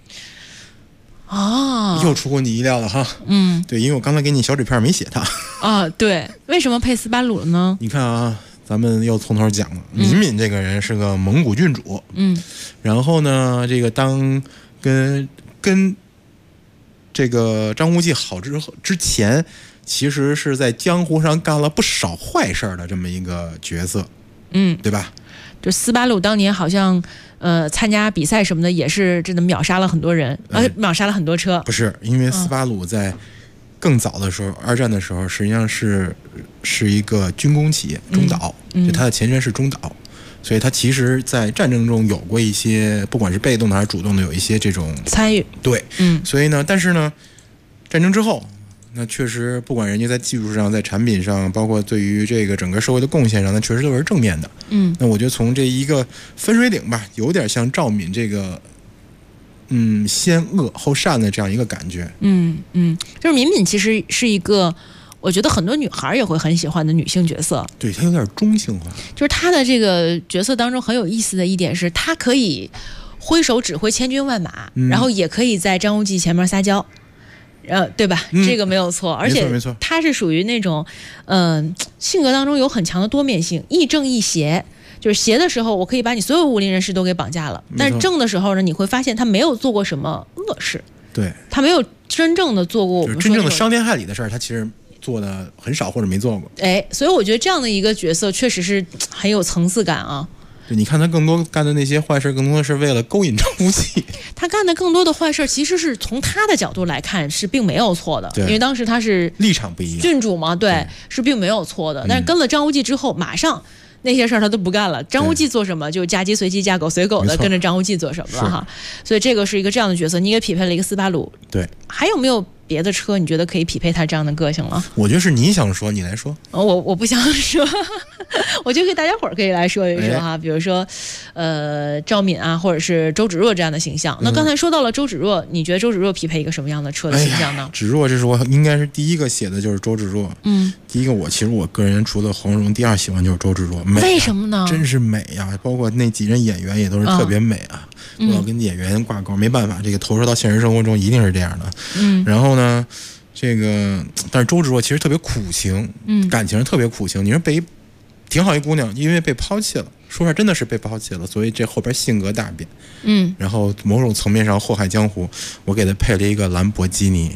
又出乎你意料了哈。对，因为我刚才给你小纸片没写她。 对，为什么配斯巴鲁了呢？ 你看啊，咱们又从头讲了。敏这个人是个蒙古郡主。然后呢，这个当跟这个张无忌好之前，其实是在江湖上干了不少坏事的这么一个角色。对吧？ 就斯巴鲁当年好像参加比赛什么的，也是真的秒杀了很多人，秒杀了很多车。 不是，因为斯巴鲁在更早的时候，二战的时候，实际上是一个军工企业，中岛，就它的前身是中岛，所以它其实在战争中有过一些，不管是被动的还是主动的，有一些这种参与。 对，所以呢，但是呢，战争之后，那确实不管人家在技术上，在产品上，包括对于这个整个社会的贡献上，那确实都是正面的。那我觉得从这一个分水岭吧，有点像赵敏这个先恶后善的这样一个感觉。 就是敏其实是一个我觉得很多女孩也会很喜欢的女性角色。 对，她有点中性化。 就是她的这个角色当中很有意思的一点是，她可以挥手指挥千军万马，然后也可以在张无忌前面撒娇。对吧？这个没有错，而且他是属于那种，性格当中有很强的多面性，亦正亦邪。就是邪的时候，我可以把你所有武林人士都给绑架了；但是正的时候呢，你会发现他没有做过什么恶事， 对， 他没有真正的做过我们说真正的伤天害理的事儿，他其实做的很少或者没做过。 所以我觉得这样的一个角色确实是很有层次感啊。 对，你看他更多干的那些坏事，更多的是为了勾引张无忌。 他干的更多的坏事，其实是从他的角度来看是并没有错的，因为当时他是立场不一样， 郡主嘛，对，是并没有错的。但是跟了张无忌之后，马上那些事儿他都不干了。张无忌做什么就嫁鸡随鸡，嫁狗随狗的跟着张无忌做什么了哈。所以这个是一个这样的角色，你也匹配了一个斯巴鲁。 对， 还有没有别的车你觉得可以匹配他这样的个性了？ 我觉得是你想说，你来说。 我不想说，我就给大家伙儿可以来说一说哈，比如说赵敏啊，或者是周芷若这样的形象。那刚才说到了周芷若，你觉得周芷若匹配一个什么样的车的形象呢？ 芷若，这是我应该是第一个写的就是周芷若。第一个其实我个人除了黄蓉，第二喜欢就是周芷若。美为什么呢？ 真是美呀！包括那几任演员也都是特别美啊。我要跟演员挂钩，没办法，这个投射到现实生活中一定是这样的。然后呢，这个但是周芷若其实特别苦情，感情特别苦情。你说挺好一姑娘，因为被抛弃了，说实话真的是被抛弃了，所以这后边性格大变。然后某种层面上祸害江湖，我给她配了一个兰博基尼。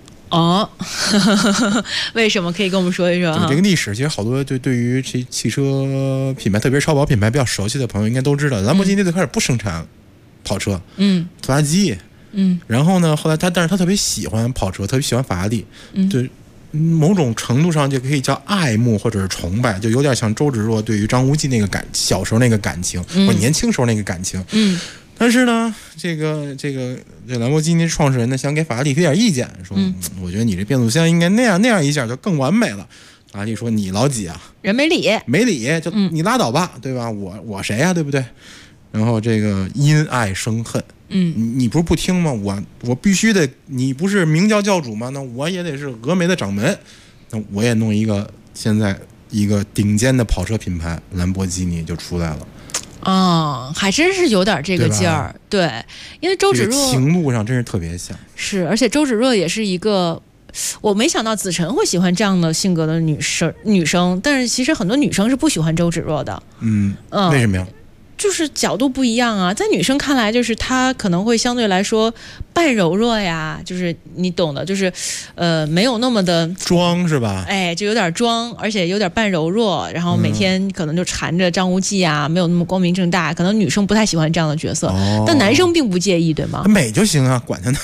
为什么？可以跟我们说一说啊？ 这个历史其实好多对于这汽车品牌，特别是超跑品牌比较熟悉的朋友应该都知道，兰博基尼最开始不生产跑车，拖拉机， 然后呢，后来但是他特别喜欢跑车，特别喜欢法拉利，对，某种程度上就可以叫爱慕或者是崇拜，就有点像周芷若对于张无忌那个小时候那个感情，或者年轻时候那个感情。但是呢，这兰博基尼创始人呢，想给法拉利提点意见，说，我觉得你这变速箱应该那样一下就更完美了。法拉利说，你老几啊？人没理，就你拉倒吧，对吧？我谁呀，对不对？然后这个因爱生恨，你不是不听吗？我必须得，你不是明教教主吗？那我也得是峨眉的掌门，那我也弄一个现在一个顶尖的跑车品牌兰博基尼就出来了。 还真是有点这个劲儿，对，因为周芷若情路上真是特别像， 是，而且周芷若也是一个，我没想到子晨会喜欢这样的性格的女生，但是其实很多女生是不喜欢周芷若的， 为什么呀？ 就是角度不一样啊，在女生看来，就是她可能会相对来说半柔弱呀，就是你懂的，就是没有那么的装是吧？ 哎，就有点装，而且有点半柔弱，然后每天可能就缠着张无忌啊，没有那么光明正大，可能女生不太喜欢这样的角色，但男生并不介意，对吗？ 美就行啊，管他呢。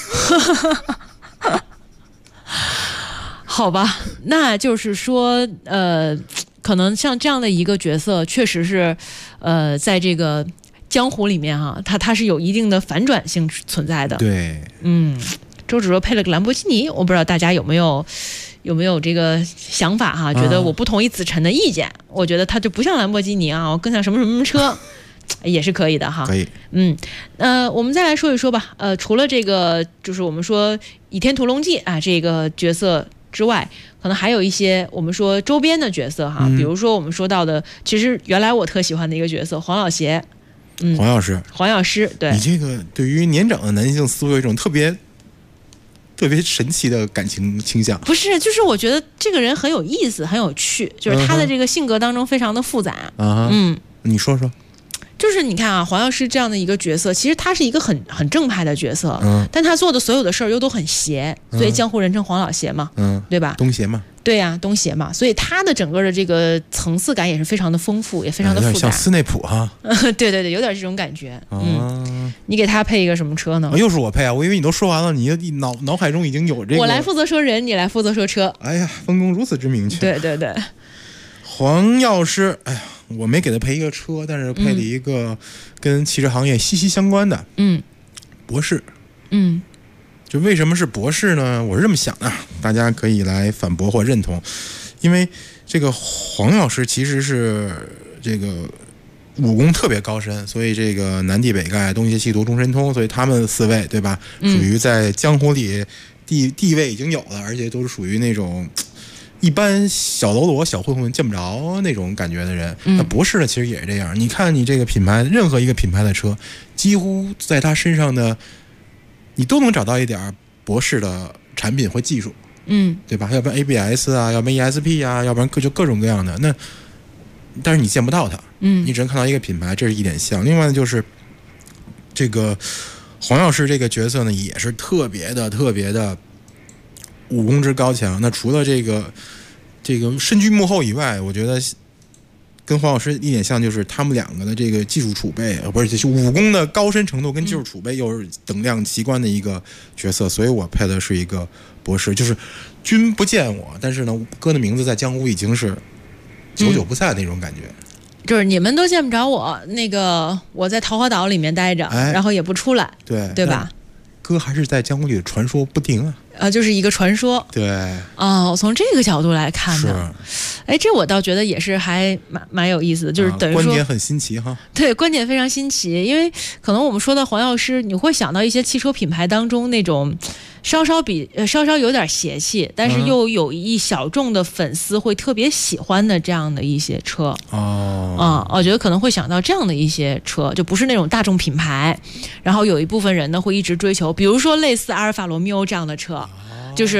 好吧，那就是说，可能像这样的一个角色，确实是，在这个江湖里面哈，它是有一定的反转性存在的。 对， 周芷若配了个兰博基尼，我不知道大家有没有这个想法哈？觉得我不同意子晨的意见，我觉得它就不像兰博基尼啊，我更像什么什么车。也是可以的哈， 可以。 我们再来说一说吧。除了这个，就是我们说《倚天屠龙记》啊这个角色之外，可能还有一些我们说周边的角色哈，比如说我们说到的，其实原来我特喜欢的一个角色黄老邪，黄药师，对。 你这个对于年长的男性似乎有一种特别神奇的感情倾向。 不是，就是我觉得这个人很有意思，很有趣，就是他的这个性格当中非常的复杂。 你说说。 就是你看啊，黄药师这样的一个角色，其实他是一个很正派的角色，但他做的所有的事儿又都很邪，所以江湖人称黄老邪嘛，对吧？ 东邪嘛， 对呀，东邪嘛，所以他的整个的这个层次感也是非常的丰富，也非常的复杂， 像斯内普哈。 对，有点这种感觉。你给他配一个什么车呢？ 又是我配啊！我以为你都说完了，你脑海中已经有这个。 我来负责说人，你来负责说车。 哎呀，分工如此之明确。 对。 黄药师，哎呀。我没给他配一个车，但是配了一个跟汽车行业息息相关的，博士，就为什么是博士呢？我是这么想的，大家可以来反驳或认同，因为这个黄药师其实是这个武功特别高深，所以这个南帝北丐、东邪西毒、中神通，所以他们四位对吧，属于在江湖里地位已经有了，而且都是属于那种。一般小喽啰、小混混见不着那种感觉的人，那博士呢，其实也是这样。你看，你这个品牌，任何一个品牌的车，几乎在他身上的，你都能找到一点博士的产品或技术，对吧？要不然 ABS 啊，要不然 ESP 啊，要不然各种各样的。那，但是你见不到它，你只能看到一个品牌，这是一点像。另外呢，就是这个黄药师这个角色呢，也是特别的。武功之高强，那除了这个身居幕后以外，我觉得跟黄药师一点像，就是他们两个的这个技术储备，不是就是武功的高深程度跟技术储备又是等量齐观的一个角色，所以我配的是一个博士，就是君不见我，但是呢，哥的名字在江湖已经是久久不散那种感觉。 就是你们都见不着我，那个我在桃花岛里面待着，然后也不出来，对吧？ 哥还是在江湖里的传说不定啊。 就是一个传说。 对。 从这个角度来看呢，这我倒觉得也是还蛮有意思的，就是等于说观点很新奇哈。 对，观点非常新奇，因为可能我们说到黄药师，你会想到一些汽车品牌当中那种稍稍有点邪气，但是又有一小众的粉丝会特别喜欢的这样的一些车。我觉得可能会想到这样的一些车，就不是那种大众品牌，然后有一部分人呢会一直追求，比如说类似阿尔法罗密欧这样的车，就是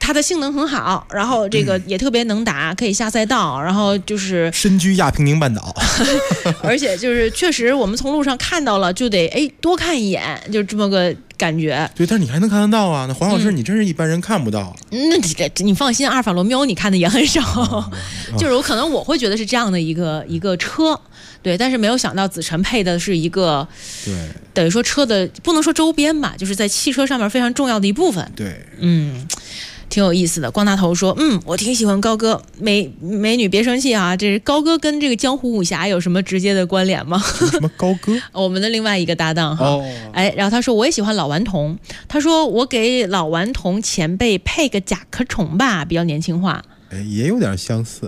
它的性能很好，然后这个也特别能打，可以下赛道，然后就是身居亚平宁半岛， 而且就是确实我们从路上看到了，就得多看一眼，就这么个感觉。 对，但是你还能看得到啊？那黄老师，你真是一般人看不到。 那你放心，阿尔法罗密欧你看的也很少，就是我会觉得是这样的一个车。对，但是没有想到子晨配的是一个， 对， 等于说车的不能说周边吧，就是在汽车上面非常重要的一部分。 对， 挺有意思的。光大头说，我挺喜欢高歌，美女别生气啊，这高歌跟这个江湖武侠有什么直接的关联吗？ 什么高歌？ 我们的另外一个搭档哈。然后他说我也喜欢老顽童，他说我给老顽童前辈配个甲壳虫吧，比较年轻化。 也有点相似。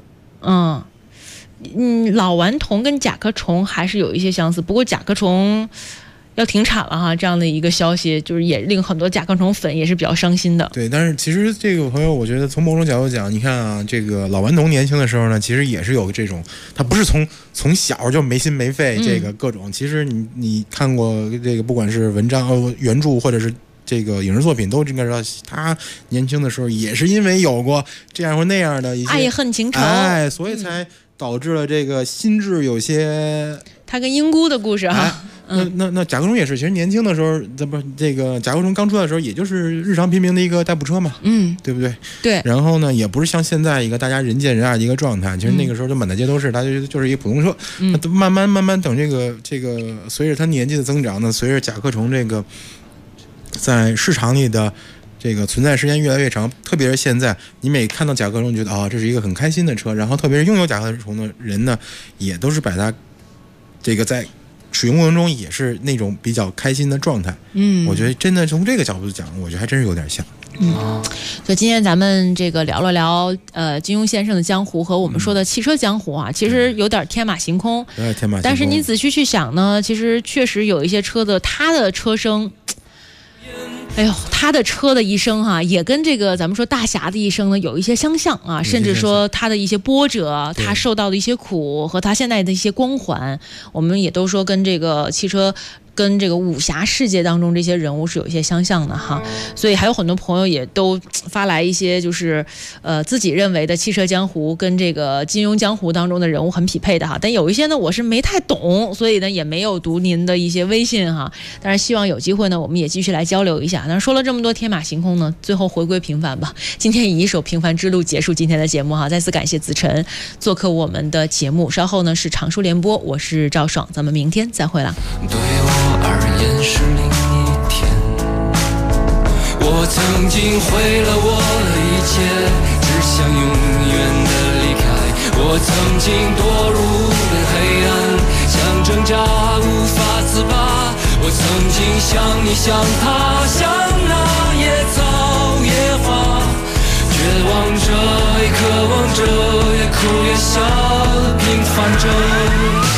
老顽童跟甲壳虫还是有一些相似，不过甲壳虫要停产了哈，这样的一个消息就是也令很多甲壳虫粉也是比较伤心的。 对，但是其实这个朋友，我觉得从某种角度讲，你看啊，这个老顽童年轻的时候呢，其实也是有这种，他不是从小就没心没肺，这个各种，其实你看过这个，不管是文章原著或者是这个影视作品，都应该知道，他年轻的时候也是因为有过这样或那样的一些爱恨情仇， 所以才导致了这个心智有些。 他跟英姑的故事哈。 那甲壳虫也是，其实年轻的时候，这个甲壳虫刚出来的时候，也就是日常平民的一个代步车嘛，对不对？ 对。 然后呢，也不是像现在一个大家人见人爱的一个状态，其实那个时候就满大街都是，它就是一个普通车。慢慢等这个随着它年纪的增长呢，随着甲壳虫这个在市场里的这个存在时间越来越长，特别是现在，你每看到甲壳虫，觉得这是一个很开心的车，然后特别是拥有甲壳虫的人呢，也都是把它这个在使用过程中也是那种比较开心的状态。我觉得真的从这个角度讲，我觉得还真是有点像。 所以今天咱们这个聊了聊金庸先生的江湖和我们说的汽车江湖啊，其实有点天马行空。 有点天马行空。 但是你仔细去想呢，其实确实有一些车的它的车声。他的车的一生哈，也跟这个咱们说大侠的一生呢有一些相像啊，甚至说他的一些波折，他受到的一些苦和他现在的一些光环，我们也都说跟这个汽车跟这个武侠世界当中这些人物是有一些相像的哈，所以还有很多朋友也都发来一些就是自己认为的汽车江湖跟这个金庸江湖当中的人物很匹配的哈，但有一些呢我是没太懂，所以呢也没有读您的一些微信哈，但是希望有机会呢我们也继续来交流一下。但是说了这么多天马行空呢，最后回归平凡吧。今天以一首《平凡之路》结束今天的节目哈，再次感谢子晨做客我们的节目。稍后呢是常书联播，我是赵爽，咱们明天再会了。 对我而言是另一天，我曾经毁了我的一切，只想永远的离开。我曾经堕入了黑暗，想挣扎无法自拔。我曾经像你像他，像那野草野花，绝望着也渴望着，也哭也笑的平凡着。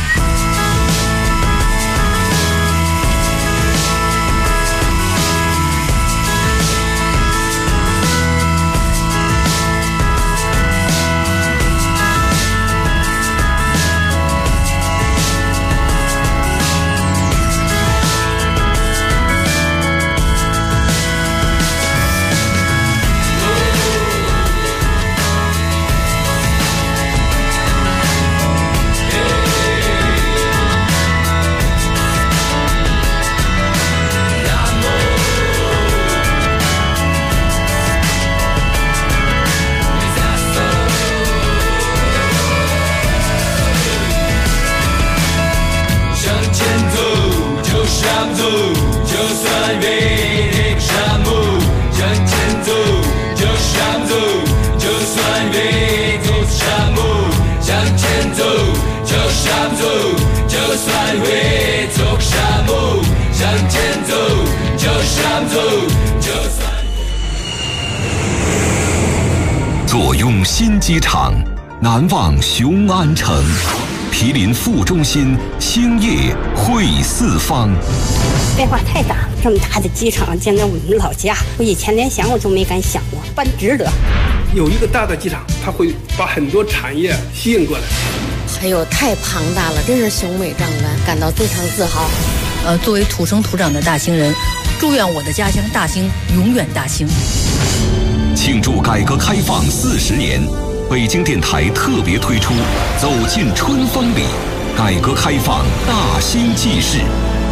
坐拥新机场，难忘雄安城。毗邻副中心，兴业汇四方。 变化太大，这么大的机场建在我们老家，我以前连想我都没敢想过，办值得。 有一个大的机场，它会把很多产业吸引过来。 还有太庞大了，真是雄伟壮观，感到非常自豪。 作为土生土长的大兴人，祝愿我的家乡大兴永远大兴。 庆祝改革开放40年，北京电台特别推出《走进春风里》，改革开放大新纪事。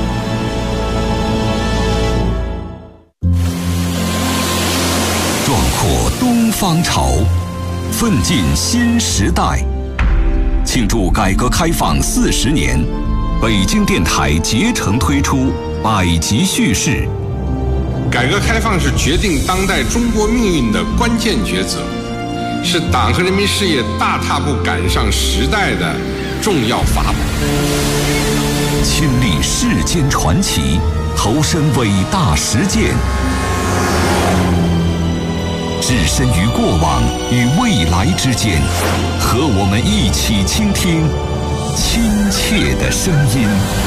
壮阔东方潮，奋进新时代。庆祝改革开放40年，北京电台竭诚推出百集叙事。 改革开放是决定当代中国命运的关键抉择，是党和人民事业大踏步赶上时代的重要法宝。 亲历世间传奇，投身伟大实践，置身于过往与未来之间，和我们一起倾听亲切的声音。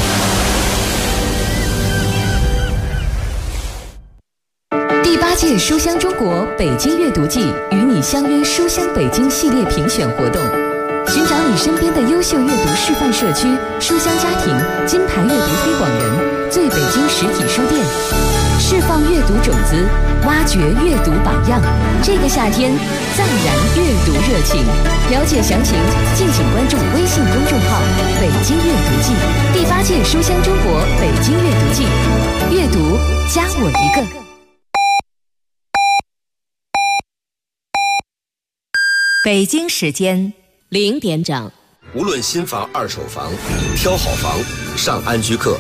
第8届书香中国北京阅读季与你相约书香北京系列评选活动，寻找你身边的优秀阅读示范社区、书香家庭、金牌阅读推广人、最北京实体书店，释放阅读种子，挖掘阅读榜样。这个夏天，暂燃阅读热情。了解详情，敬请关注微信公众号“北京阅读季”。第8届书香中国北京阅读季，阅读加我一个。 北京时间0点整。 无论新房、二手房，挑好房，上安居客